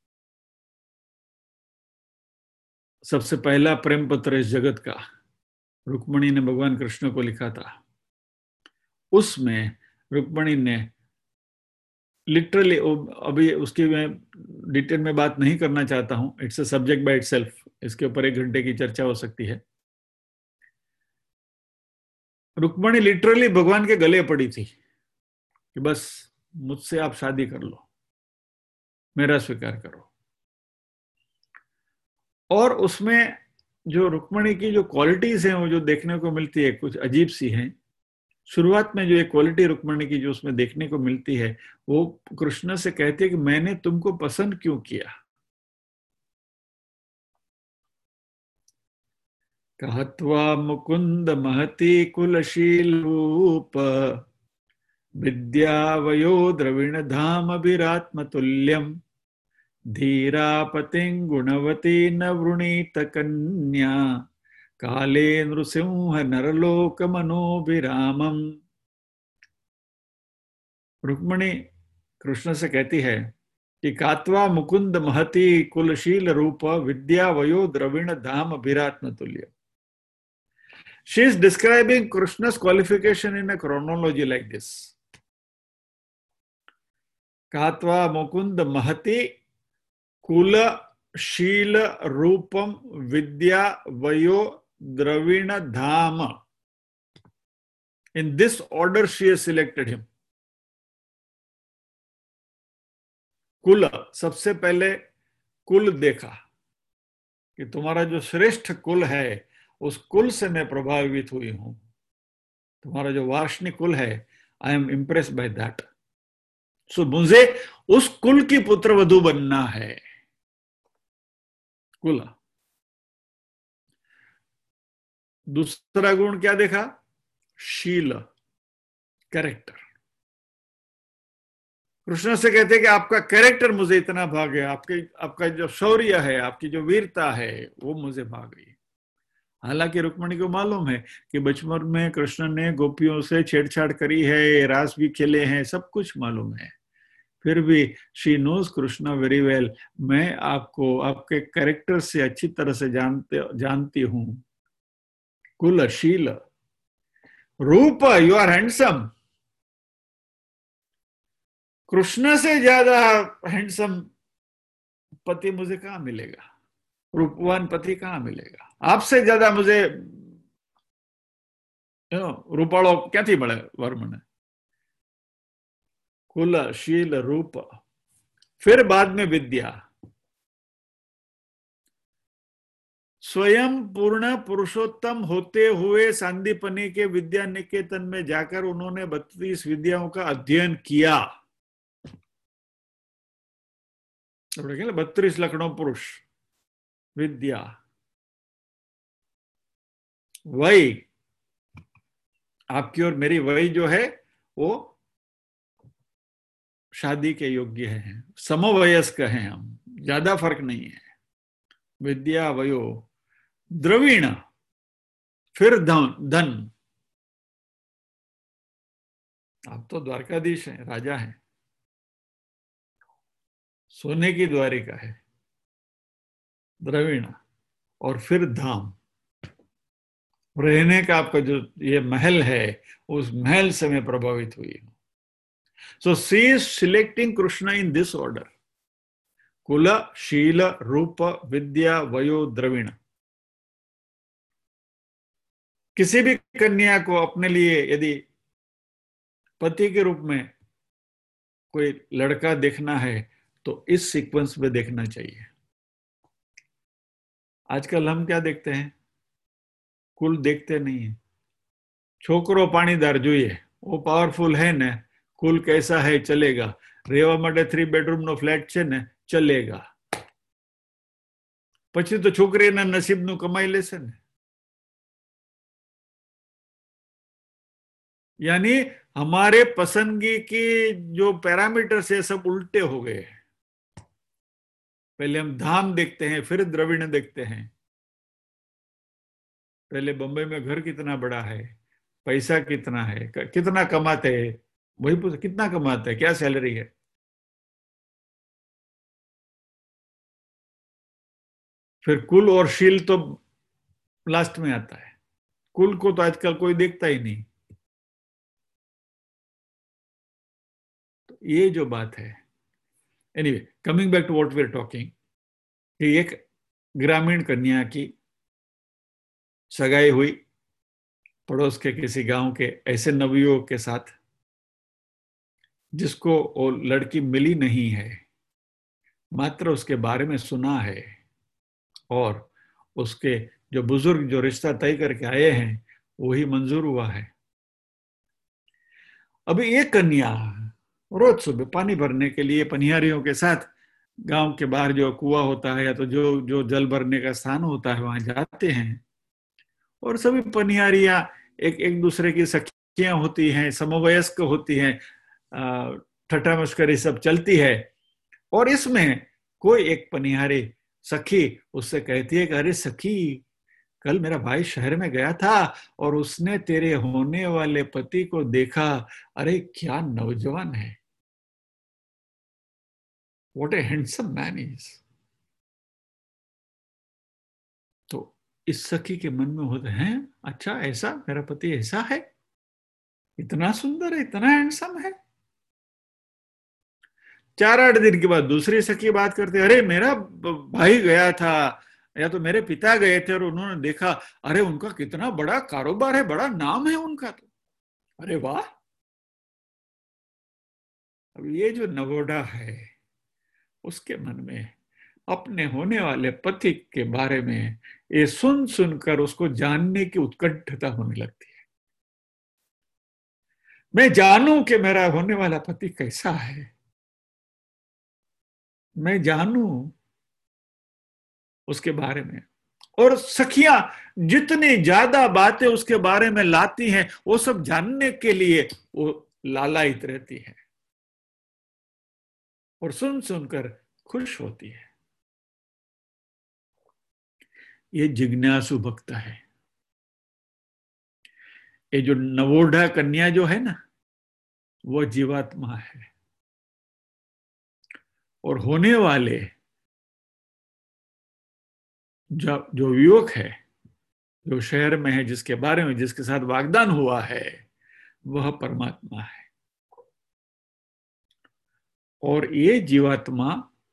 सबसे पहला प्रेम पत्र इस जगत का रुक्मणी ने भगवान कृष्ण को लिखा था। उसमें रुक्मणी ने लिटरली, अभी उसकी मैं डिटेल में बात नहीं करना चाहता हूं, it's a subject by itself, इसके ऊपर एक घंटे की चर्चा हो सकती है। रुक्मणी लिटरली भगवान के गले पड़ी थी कि बस मुझसे आप शादी कर लो, मेरा स्वीकार करो। और उसमें जो रुक्मणी की जो क्वालिटीज हैं वो जो देखने को मिलती है कुछ अजीब सी हैं। शुरुआत में जो एक क्वालिटी रुक्मणी की जो उसमें देखने को मिलती है, वो कृष्ण से कहती है कि मैंने तुमको पसंद क्यों किया। कहत्वा मुकुंद महती कुलशील रूप विद्यावयो द्रविण धाम विरात्म तुल्यम धीरापतिं गुणवती न वृणीत कन्या काले नृसिंह नरलोक मनोभिरामम। रुक्मणी कृष्ण से कहती है कि कात्वा मुकुंद महती कुलशील रूप विद्या वयो द्रविण धाम विरात्म तुल्य। She is describing Krishna's qualification in a chronology like this. कात्वा Mukund महती कुल शील रूपम विद्या वयो द्रविण धाम. In this order she has selected him. कुल, सबसे पहले कुल देखा कि तुम्हारा जो श्रेष्ठ कुल है उस कुल से मैं प्रभावित हुई हूं। तुम्हारा जो वार्ष्णिक कुल है, I am impress by that. So मुझे उस कुल की पुत्र वधु बनना है। कुल। दूसरा गुण क्या देखा? शील, कैरेक्टर। कृष्ण से कहते हैं कि आपका कैरेक्टर मुझे इतना भाग गया, आपके आपका जो शौर्य है, आपकी जो वीरता है, वो मुझे भाग गई। हालांकि रुक्मणी को मालूम है कि बचपन में कृष्ण ने गोपियों से छेड़छाड़ करी है, रास भी खेले हैं, सब कुछ मालूम है, फिर भी she knows Krishna very well. मैं आपको आपके कैरेक्टर से अच्छी तरह से जानते जानती हूं। कुल शील रूप, यू आर हैंडसम। कृष्ण से ज्यादा हैंडसम पति मुझे कहां मिलेगा, रूपवान पति कहां मिलेगा। आपसे ज्यादा मुझे रूपाड़ो क्या थी बड़े वर्मन। कुल शील रूप, फिर बाद में विद्या। स्वयं पूर्ण पुरुषोत्तम होते हुए सांदीपनी के विद्या निकेतन में जाकर उन्होंने बत्तीस विद्याओं का अध्ययन किया। बत्तीस लखनऊ पुरुष विद्या। वही आपकी और मेरी वही जो है वो शादी के योग्य है, समवयस्क हैं हम, ज्यादा फर्क नहीं है। विद्या वयो द्रविण, फिर धन धन। आप तो द्वारकाधीश हैं, राजा हैं, सोने की द्वारिका है, द्रविण, और फिर धाम, रहने का आपका जो ये महल है, उस महल से मैं प्रभावित हुई हूं। So she is selecting Krishna in this order: कुल शील रूप विद्या वयो द्रविण। किसी भी कन्या को अपने लिए यदि पति के रूप में कोई लड़का देखना है तो इस सीक्वेंस में देखना चाहिए। आजकल हम क्या देखते हैं? कुल देखते नहीं है। छोकरो पाणीदार જોઈએ, वो पावरफुल है ने, कुल कैसा है चलेगा, रेवा માટે थ्री बेडरूम नो फ्लेट છે ને चलेगा, પછી તો છોકરીના નસીબનું કમાઈ લેશે ને। यानी हमारे पसंदगी की जो पैरामीटर्स है सब उल्टे हो गए हैं। पहले हम धाम देखते हैं, फिर द्रविण देखते हैं। पहले बंबई में घर कितना बड़ा है, पैसा कितना है, कितना कमाते हैं, वही पूछ कितना कमाते हैं, क्या सैलरी है। फिर कुल और शील तो लास्ट में आता है। कुल को तो आजकल कोई देखता ही नहीं। तो ये जो बात है, anyway coming back to what we are talking, कि एक ग्रामीण कन्या की सगाई हुई पड़ोस के किसी गांव के ऐसे नवयुवक के साथ जिसको वो लड़की मिली नहीं है, मात्र उसके बारे में सुना है, और उसके जो बुजुर्ग जो रिश्ता तय करके आए हैं वही मंजूर हुआ है। अभी एक कन्या रोज सुबह पानी भरने के लिए पनियारियों के साथ गांव के बाहर जो कुआं होता है या तो जो जो जल भरने का स्थान होता है वहां जाते हैं, और सभी पनियारियां एक एक दूसरे की सखियां होती हैं, समवयस्क होती हैं, ठट्टा मस्करी सब चलती है। और इसमें कोई एक पनिहारी सखी उससे कहती है कि अरे सखी, कल मेरा भाई शहर में गया था और उसने तेरे होने वाले पति को देखा, अरे क्या नौजवान है, what a handsome man is. तो इस सखी के मन में होते हैं, अच्छा ऐसा मेरा पति ऐसा है, इतना सुंदर है, इतना हैंडसम है। चार आठ दिन के बाद दूसरी सखी बात करते, अरे मेरा भाई गया था या तो मेरे पिता गए थे और उन्होंने देखा, अरे उनका कितना बड़ा कारोबार है, बड़ा नाम है उनका तो, अरे वाह। अब ये जो नवोढ़ा है उसके मन में अपने होने वाले पति के बारे में ये सुन सुनकर उसको जानने की उत्कंठता होने लगती है। मैं जानूं कि मेरा होने वाला पति कैसा है, मैं जानूं उसके बारे में। और सखियां जितनी ज्यादा बातें उसके बारे में लाती हैं वो सब जानने के लिए वो लालायित रहती है और सुन सुनकर खुश होती है। ये जिज्ञासु भक्त है। ये जो नवोढ़ा कन्या जो है ना, वो जीवात्मा है। और होने वाले जो जो युवक है, जो शहर में है, जिसके बारे में जिसके साथ वाग्दान हुआ है, वह परमात्मा है। और ये जीवात्मा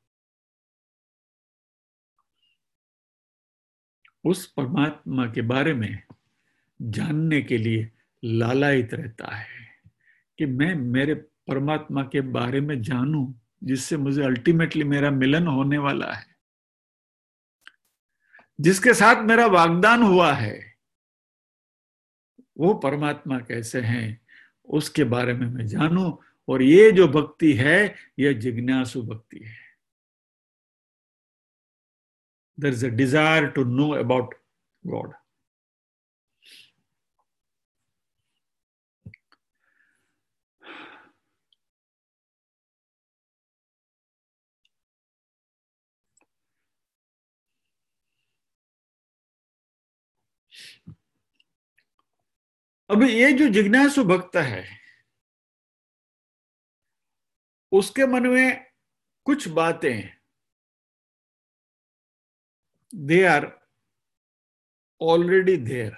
उस परमात्मा के बारे में जानने के लिए लालायित रहता है कि मैं मेरे परमात्मा के बारे में जानूं, जिससे मुझे अल्टीमेटली मेरा मिलन होने वाला है, जिसके साथ मेरा वाग्दान हुआ है, वो परमात्मा कैसे हैं उसके बारे में मैं जानूं। और ये जो भक्ति है, यह जिज्ञासु भक्ति है। There is a desire to know about God. अभी ये जो जिज्ञासु भक्त है, उसके मन में कुछ बातें, they are already there,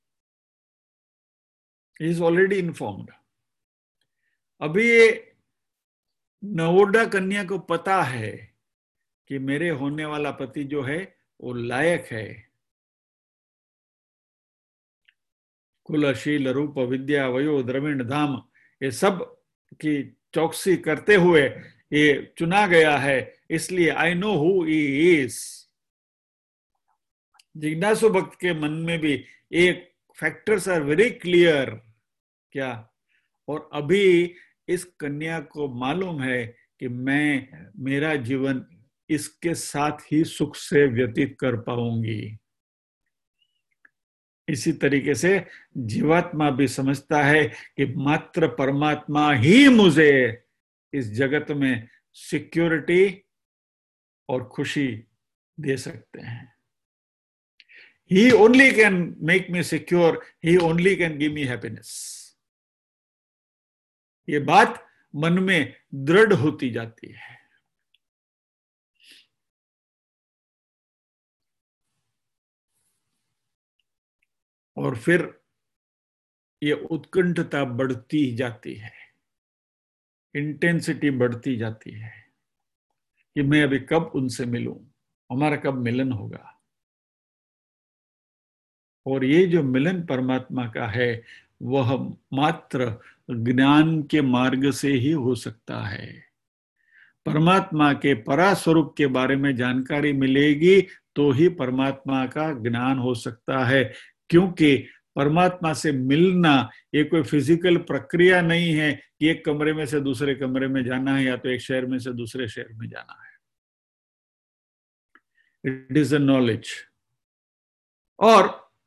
is already informed. अभी ये नवोढ़ा कन्या को पता है कि मेरे होने वाला पति जो है वो लायक है, कुल शील रूप विद्या वयो द्रविण धाम, ये सब की चौकसी करते हुए ये चुना गया है, इसलिए I know who he is. जिज्ञासु भक्त के मन में भी एक फैक्टर्स आर वेरी क्लियर। क्या? और अभी इस कन्या को मालूम है कि मैं मेरा जीवन इसके साथ ही सुख से व्यतीत कर पाऊंगी। इसी तरीके से जीवात्मा भी समझता है कि मात्र परमात्मा ही मुझे इस जगत में सिक्योरिटी और खुशी दे सकते हैं। He only can make me secure, he only can give me happiness. ये बात मन में दृढ़ होती जाती है। और फिर ये उत्कंठता बढ़ती जाती है इंटेंसिटी बढ़ती जाती है कि मैं अभी कब उनसे मिलूं, हमारा कब मिलन होगा। और ये जो मिलन परमात्मा का है वह मात्र ज्ञान के मार्ग से ही हो सकता है। परमात्मा के परास्वरूप के बारे में जानकारी मिलेगी तो ही परमात्मा का ज्ञान हो सकता है, क्योंकि परमात्मा से मिलना ये कोई फिजिकल प्रक्रिया नहीं है कि एक कमरे में से दूसरे कमरे में जाना है या तो एक शहर में से दूसरे शहर में जाना है। It is a knowledge. और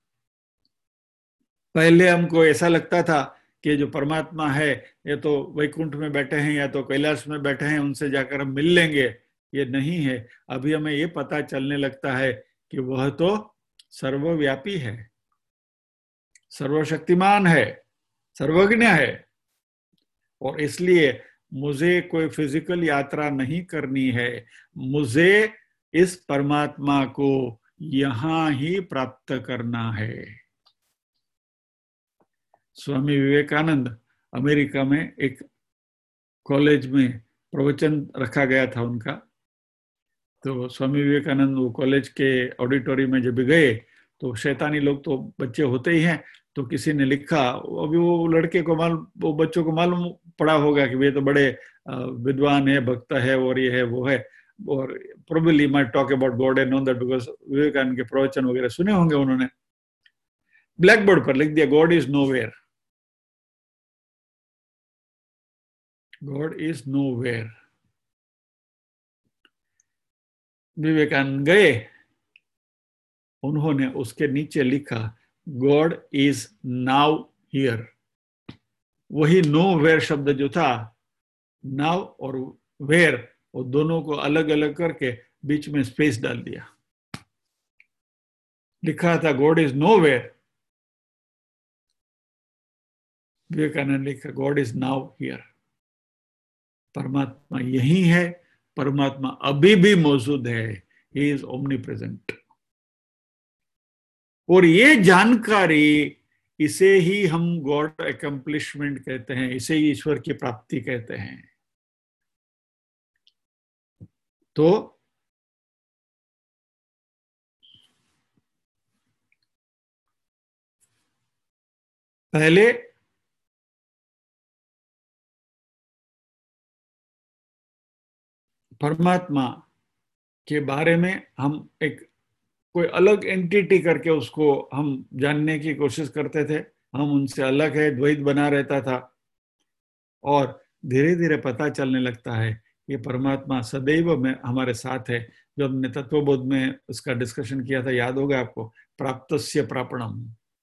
पहले हमको ऐसा लगता था कि जो परमात्मा है ये तो वैकुंठ में बैठे हैं या तो कैलाश में बैठे हैं, उनसे जाकर हम मिल लेंगे। ये नहीं है। अभी हमें ये पता चलने लगता है कि वह तो सर्वव्यापी है, सर्वशक्तिमान है, सर्वज्ञ है। और इसलिए मुझे कोई फिजिकल यात्रा नहीं करनी है, मुझे इस परमात्मा को यहां ही प्राप्त करना है। स्वामी विवेकानंद अमेरिका में एक कॉलेज में प्रवचन रखा गया था उनका। तो स्वामी विवेकानंद वो कॉलेज के ऑडिटोरियम में जब गए तो शैतानी लोग तो बच्चे होते ही हैं, तो किसी ने लिखा, अभी वो लड़के को मालूम, वो बच्चों को मालूम पड़ा होगा कि ये तो बड़े विद्वान है, भक्त है, और ये है वो है, और probably might talk about god and known that because Vivekananda के प्रवचन वगैरह सुने होंगे उन्होंने। ब्लैक बोर्ड पर लिख दिया, god is nowhere, god is nowhere. Vivekananda गए, उन्होंने उसके नीचे लिखा गॉड इज नाउ हियर। वही नो वेयर शब्द जो था, नाउ और वेयर, वो दोनों को अलग अलग करके बीच में स्पेस डाल दिया। लिखा था god is nowhere, Vivekananda लिखा गॉड इज नाउ हियर। परमात्मा यही है, परमात्मा अभी भी मौजूद है, ही इज ओमनी प्रेजेंट। और ये जानकारी, इसे ही हम गॉड अकम्प्लिशमेंट कहते हैं, इसे ही ईश्वर की प्राप्ति कहते हैं। तो पहले परमात्मा के बारे में हम एक कोई अलग एंटिटी करके उसको हम जानने की कोशिश करते थे, हम उनसे अलग है, द्वैत बना रहता था। और धीरे धीरे पता चलने लगता है ये परमात्मा सदैव में हमारे साथ है। जो हमने तत्वबोध में उसका डिस्कशन किया था, याद होगा आपको, प्राप्तस्य प्रापणम,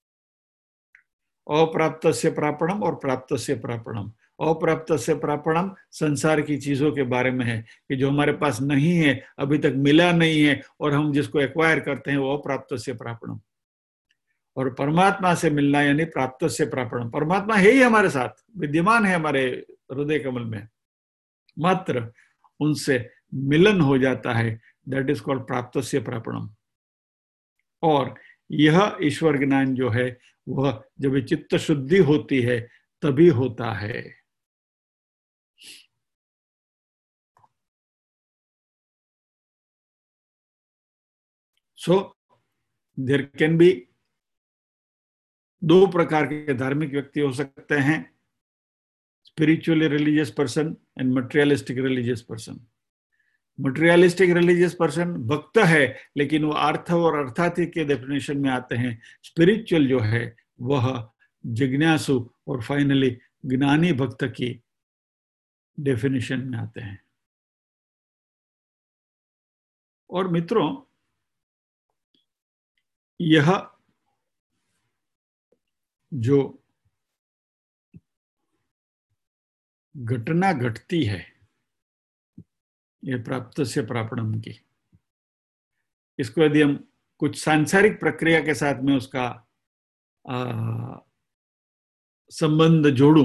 अप्राप्तस्य प्रापणम और प्राप्तस्य प्रापणम। अप्राप्तस्य प्रापणम संसार की चीजों के बारे में है कि जो हमारे पास नहीं है, अभी तक मिला नहीं है, और हम जिसको एक्वायर करते हैं वो अप्राप्तस्य प्रापणम। और परमात्मा से मिलना यानी प्राप्तस्य प्रापणम। परमात्मा है ही हमारे साथ, विद्यमान है हमारे हृदय कमल में, मात्र उनसे मिलन हो जाता है, दैट इज कॉल्ड प्राप्तस्य प्रापणम। और यह ईश्वर ज्ञान जो है वह जब चित्त शुद्धि होती है तभी होता है। सो देयर कैन बी दो प्रकार के धार्मिक व्यक्ति हो सकते हैं, spiritually religious person and materialistic religious person. Materialistic religious person भक्त है, लेकिन वो अर्थ और अर्थार्थी के डेफिनेशन में आते हैं। स्पिरिचुअल जो है वह जिज्ञासु और फाइनली ज्ञानी भक्त की डेफिनेशन में आते हैं। और मित्रों, यह जो घटना घटती है, यह प्राप्त से प्रापणम की, इसको यदि हम कुछ सांसारिक प्रक्रिया के साथ में उसका आ, संबंध जोड़ूं,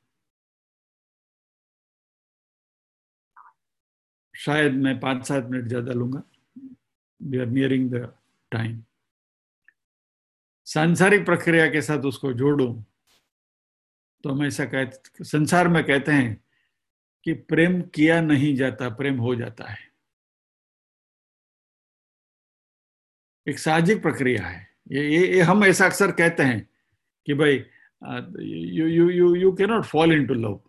शायद मैं पांच सात मिनट ज्यादा लूंगा, we are nearing the time. सांसारिक प्रक्रिया के साथ उसको जोड़ूं तो हम ऐसा कहते, संसार में कहते हैं कि प्रेम किया नहीं जाता, प्रेम हो जाता है। एक साहजिक प्रक्रिया है ये, ये, ये हम ऐसा अक्सर कहते हैं कि भाई you you you you can not fall into love,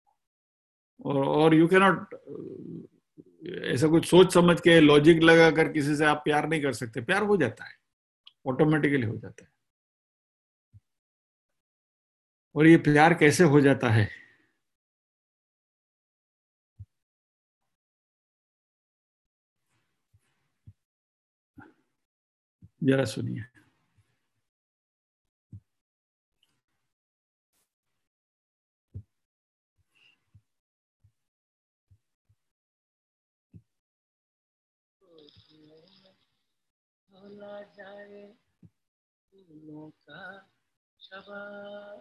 और यू कैन नॉट, ऐसा कुछ सोच समझ के लॉजिक लगा कर किसी से आप प्यार नहीं कर सकते। प्यार हो जाता है, ऑटोमेटिकली हो जाता है। और ये प्यार कैसे हो जाता है? जरा सुनिए। भूला जाए फूलों का शबा,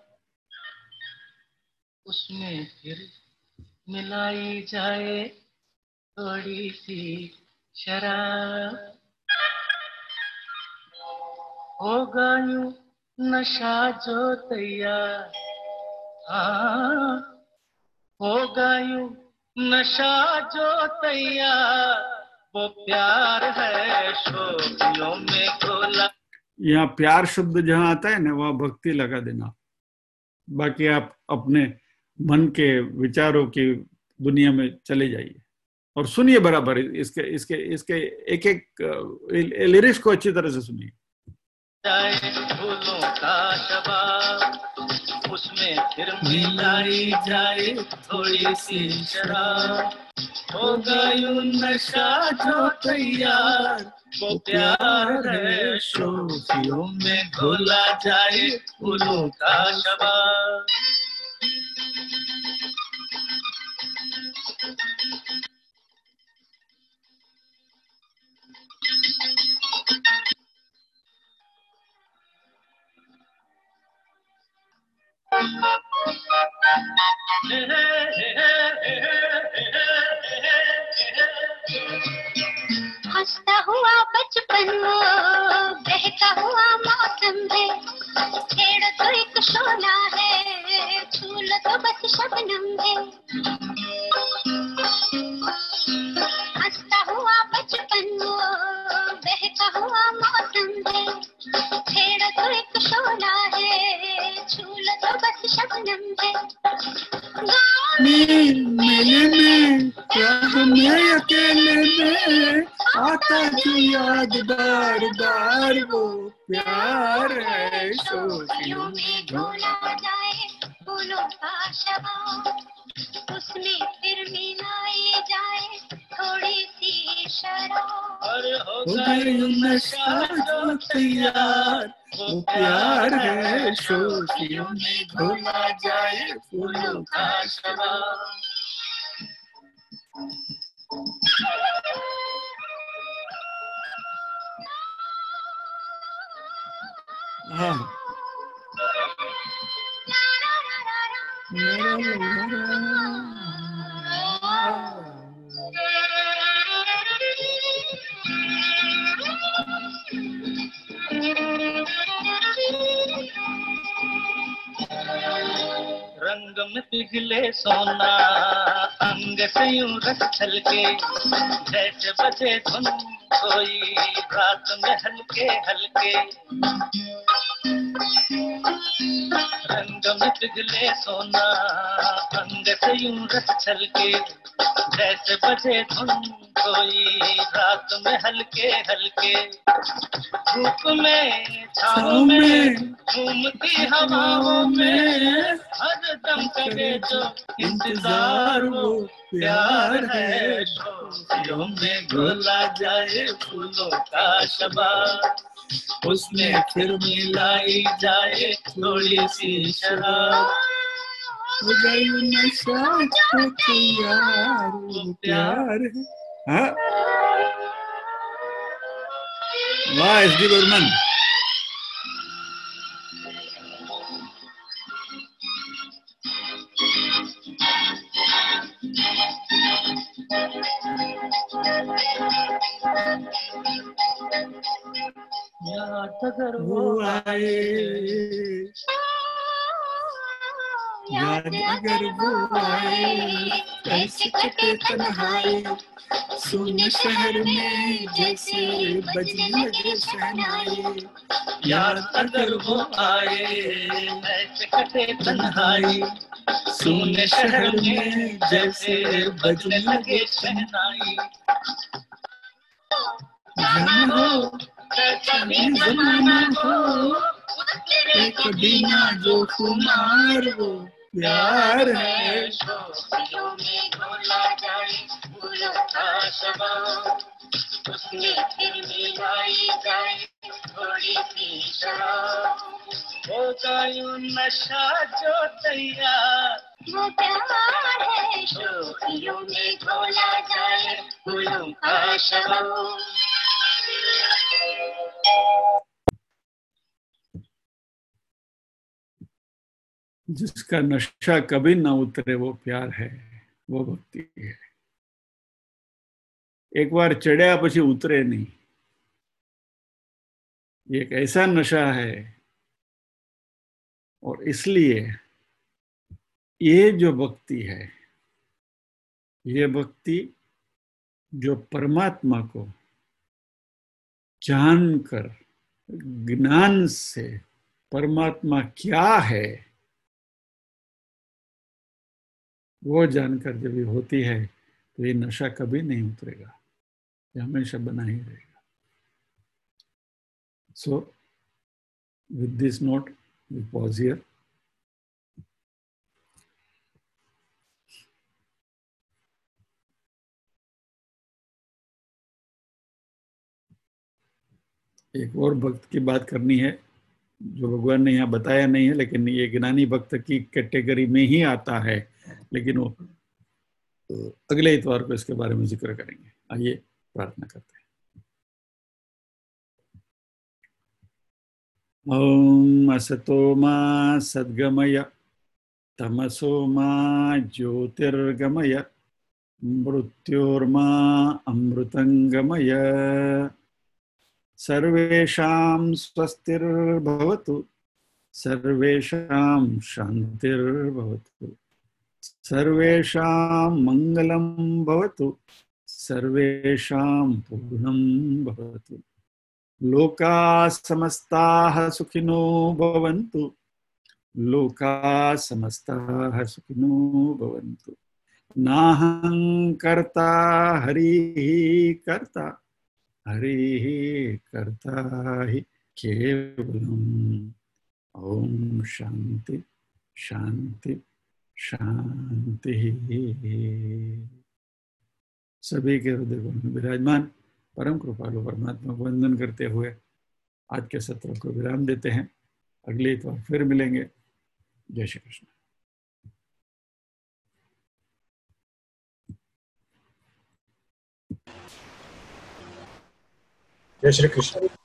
उसमें फिर मिलाई जाए थोड़ी सी शराब, होगा यूं नशा जो तैयार, हाँ होगा यूं नशा जो तैयार, वो प्यार है शोखियों में घोला। यहाँ प्यार शब्द जहाँ आता है ना, वहाँ भक्ति लगा देना। बाकी आप अपने मन के विचारों की दुनिया में चले जाइए और सुनिए बराबर इसके इसके इसके एक एक लिरिक्स को अच्छी तरह से सुनिए। फूलों का शबाब, उसमें फिर मिलाई जाए थोड़ी सी शराब, होगा यूं नशा जो तैयार, वो प्यार है शोखियों में घोला जाए फूलों का शबाब। हंसता हुआ बचपन वो बहता हुआ मौसम है, छेड़ तो एक शोला है, छूल तो बस शबनम है। हंसता हुआ बचपन वो बहता हुआ मौसम है, छेड़ तो एक शोला है, छूल तो बस शबनम है। मेले में याद में अकेले में आता जो याद बार बार, वो प्यार है शोखियों में घोला जाए फूलों का शबाब, उसमें फिर मिलाई जाए थोड़ी सी शराब, होगा यूं नशा जो तैयार, वो प्यार है शोखियों में घोला जाए फूलों का शबाब। हाँ रंग में पिघले सोना अंग से यूं रस छलके, जैसे बजे धुन कोई रात में हल्के हल्के। रंग में पिघले सोना अंग से यूं रस छलके, जैसे बजे धुन कोई रात में हल्के हल्के। धूप में छाँव में घूमती हवाओं में हर दम करे जो इंतजार, वो प्यार है शोखियों में घोला जाए फूलों का शबाब, उसमें फिर मिलाई जाए थोड़ी सी शराब, हो गई नशा जो तैयार, वो प्यार है। हाँ वाह एस डी बर्मन। याद अगर वो वो आए, आए, याद अगर वो आए, कैसे कटे तन्हाई, सुने शहर में जैसे बजने लगे शहनाई। यार अगर वो आए ऐसे कटे तन्हाई, सुने शहर में जैसे बजने लगे शहनाई। जाना हो कभी जमाना हो, तेरे कभी ना जो खुमार वो प्यार है। शोखियों में घोला जाए फूलों का शराब, उसमें फिर मिलाई जाए थोड़ी सी शराब। होगा यूं नशा जो तैयार, वो प्यार है। शोखियों में घोला जाए फूलों का शराब। जिसका नशा कभी ना उतरे वो प्यार है, वो भक्ति है। एक बार चढ़िया પછી उतरे नहीं। ये एक ऐसा नशा है, और इसलिए ये जो भक्ति है, ये भक्ति जो परमात्मा को जानकर, ज्ञान से परमात्मा क्या है वो जानकर जब ये होती है, तो ये नशा कभी नहीं उतरेगा, ये हमेशा बना ही रहेगा। So with this note we pause here. एक और भक्त की बात करनी है जो भगवान ने यहाँ बताया नहीं है, लेकिन ये ज्ञानी भक्त की कैटेगरी में ही आता है, लेकिन वो अगले इतवार को इसके बारे में जिक्र करेंगे। आइए प्रार्थना करते हैं। ओम असतो मा सद्गमय, तमसो मा ज्योतिर्गमय, मृत्योर्मा अमृतंगमय। सर्वेषां स्वस्तिर्भवतु, सर्वेषां शान्तिर्भवतु, सर्वेषां मंगलं भवतु, सर्वेषां पूर्णं भवतु। लोकाः समस्ताः सुखिनो भवन्तु, लोकाः समस्ताः सुखिनो भवन्तु। नाहं कर्ता हरिः कर्ता, हरिः कर्ता हि केवलम्। ओम शांति शांति शांति। सभी के हृदय में विराजमान परम कृपालु परमात्मा को वंदन करते हुए आज के सत्र को विराम देते हैं। अगले इतवार फिर मिलेंगे। जय श्री कृष्ण। जय श्री कृष्ण।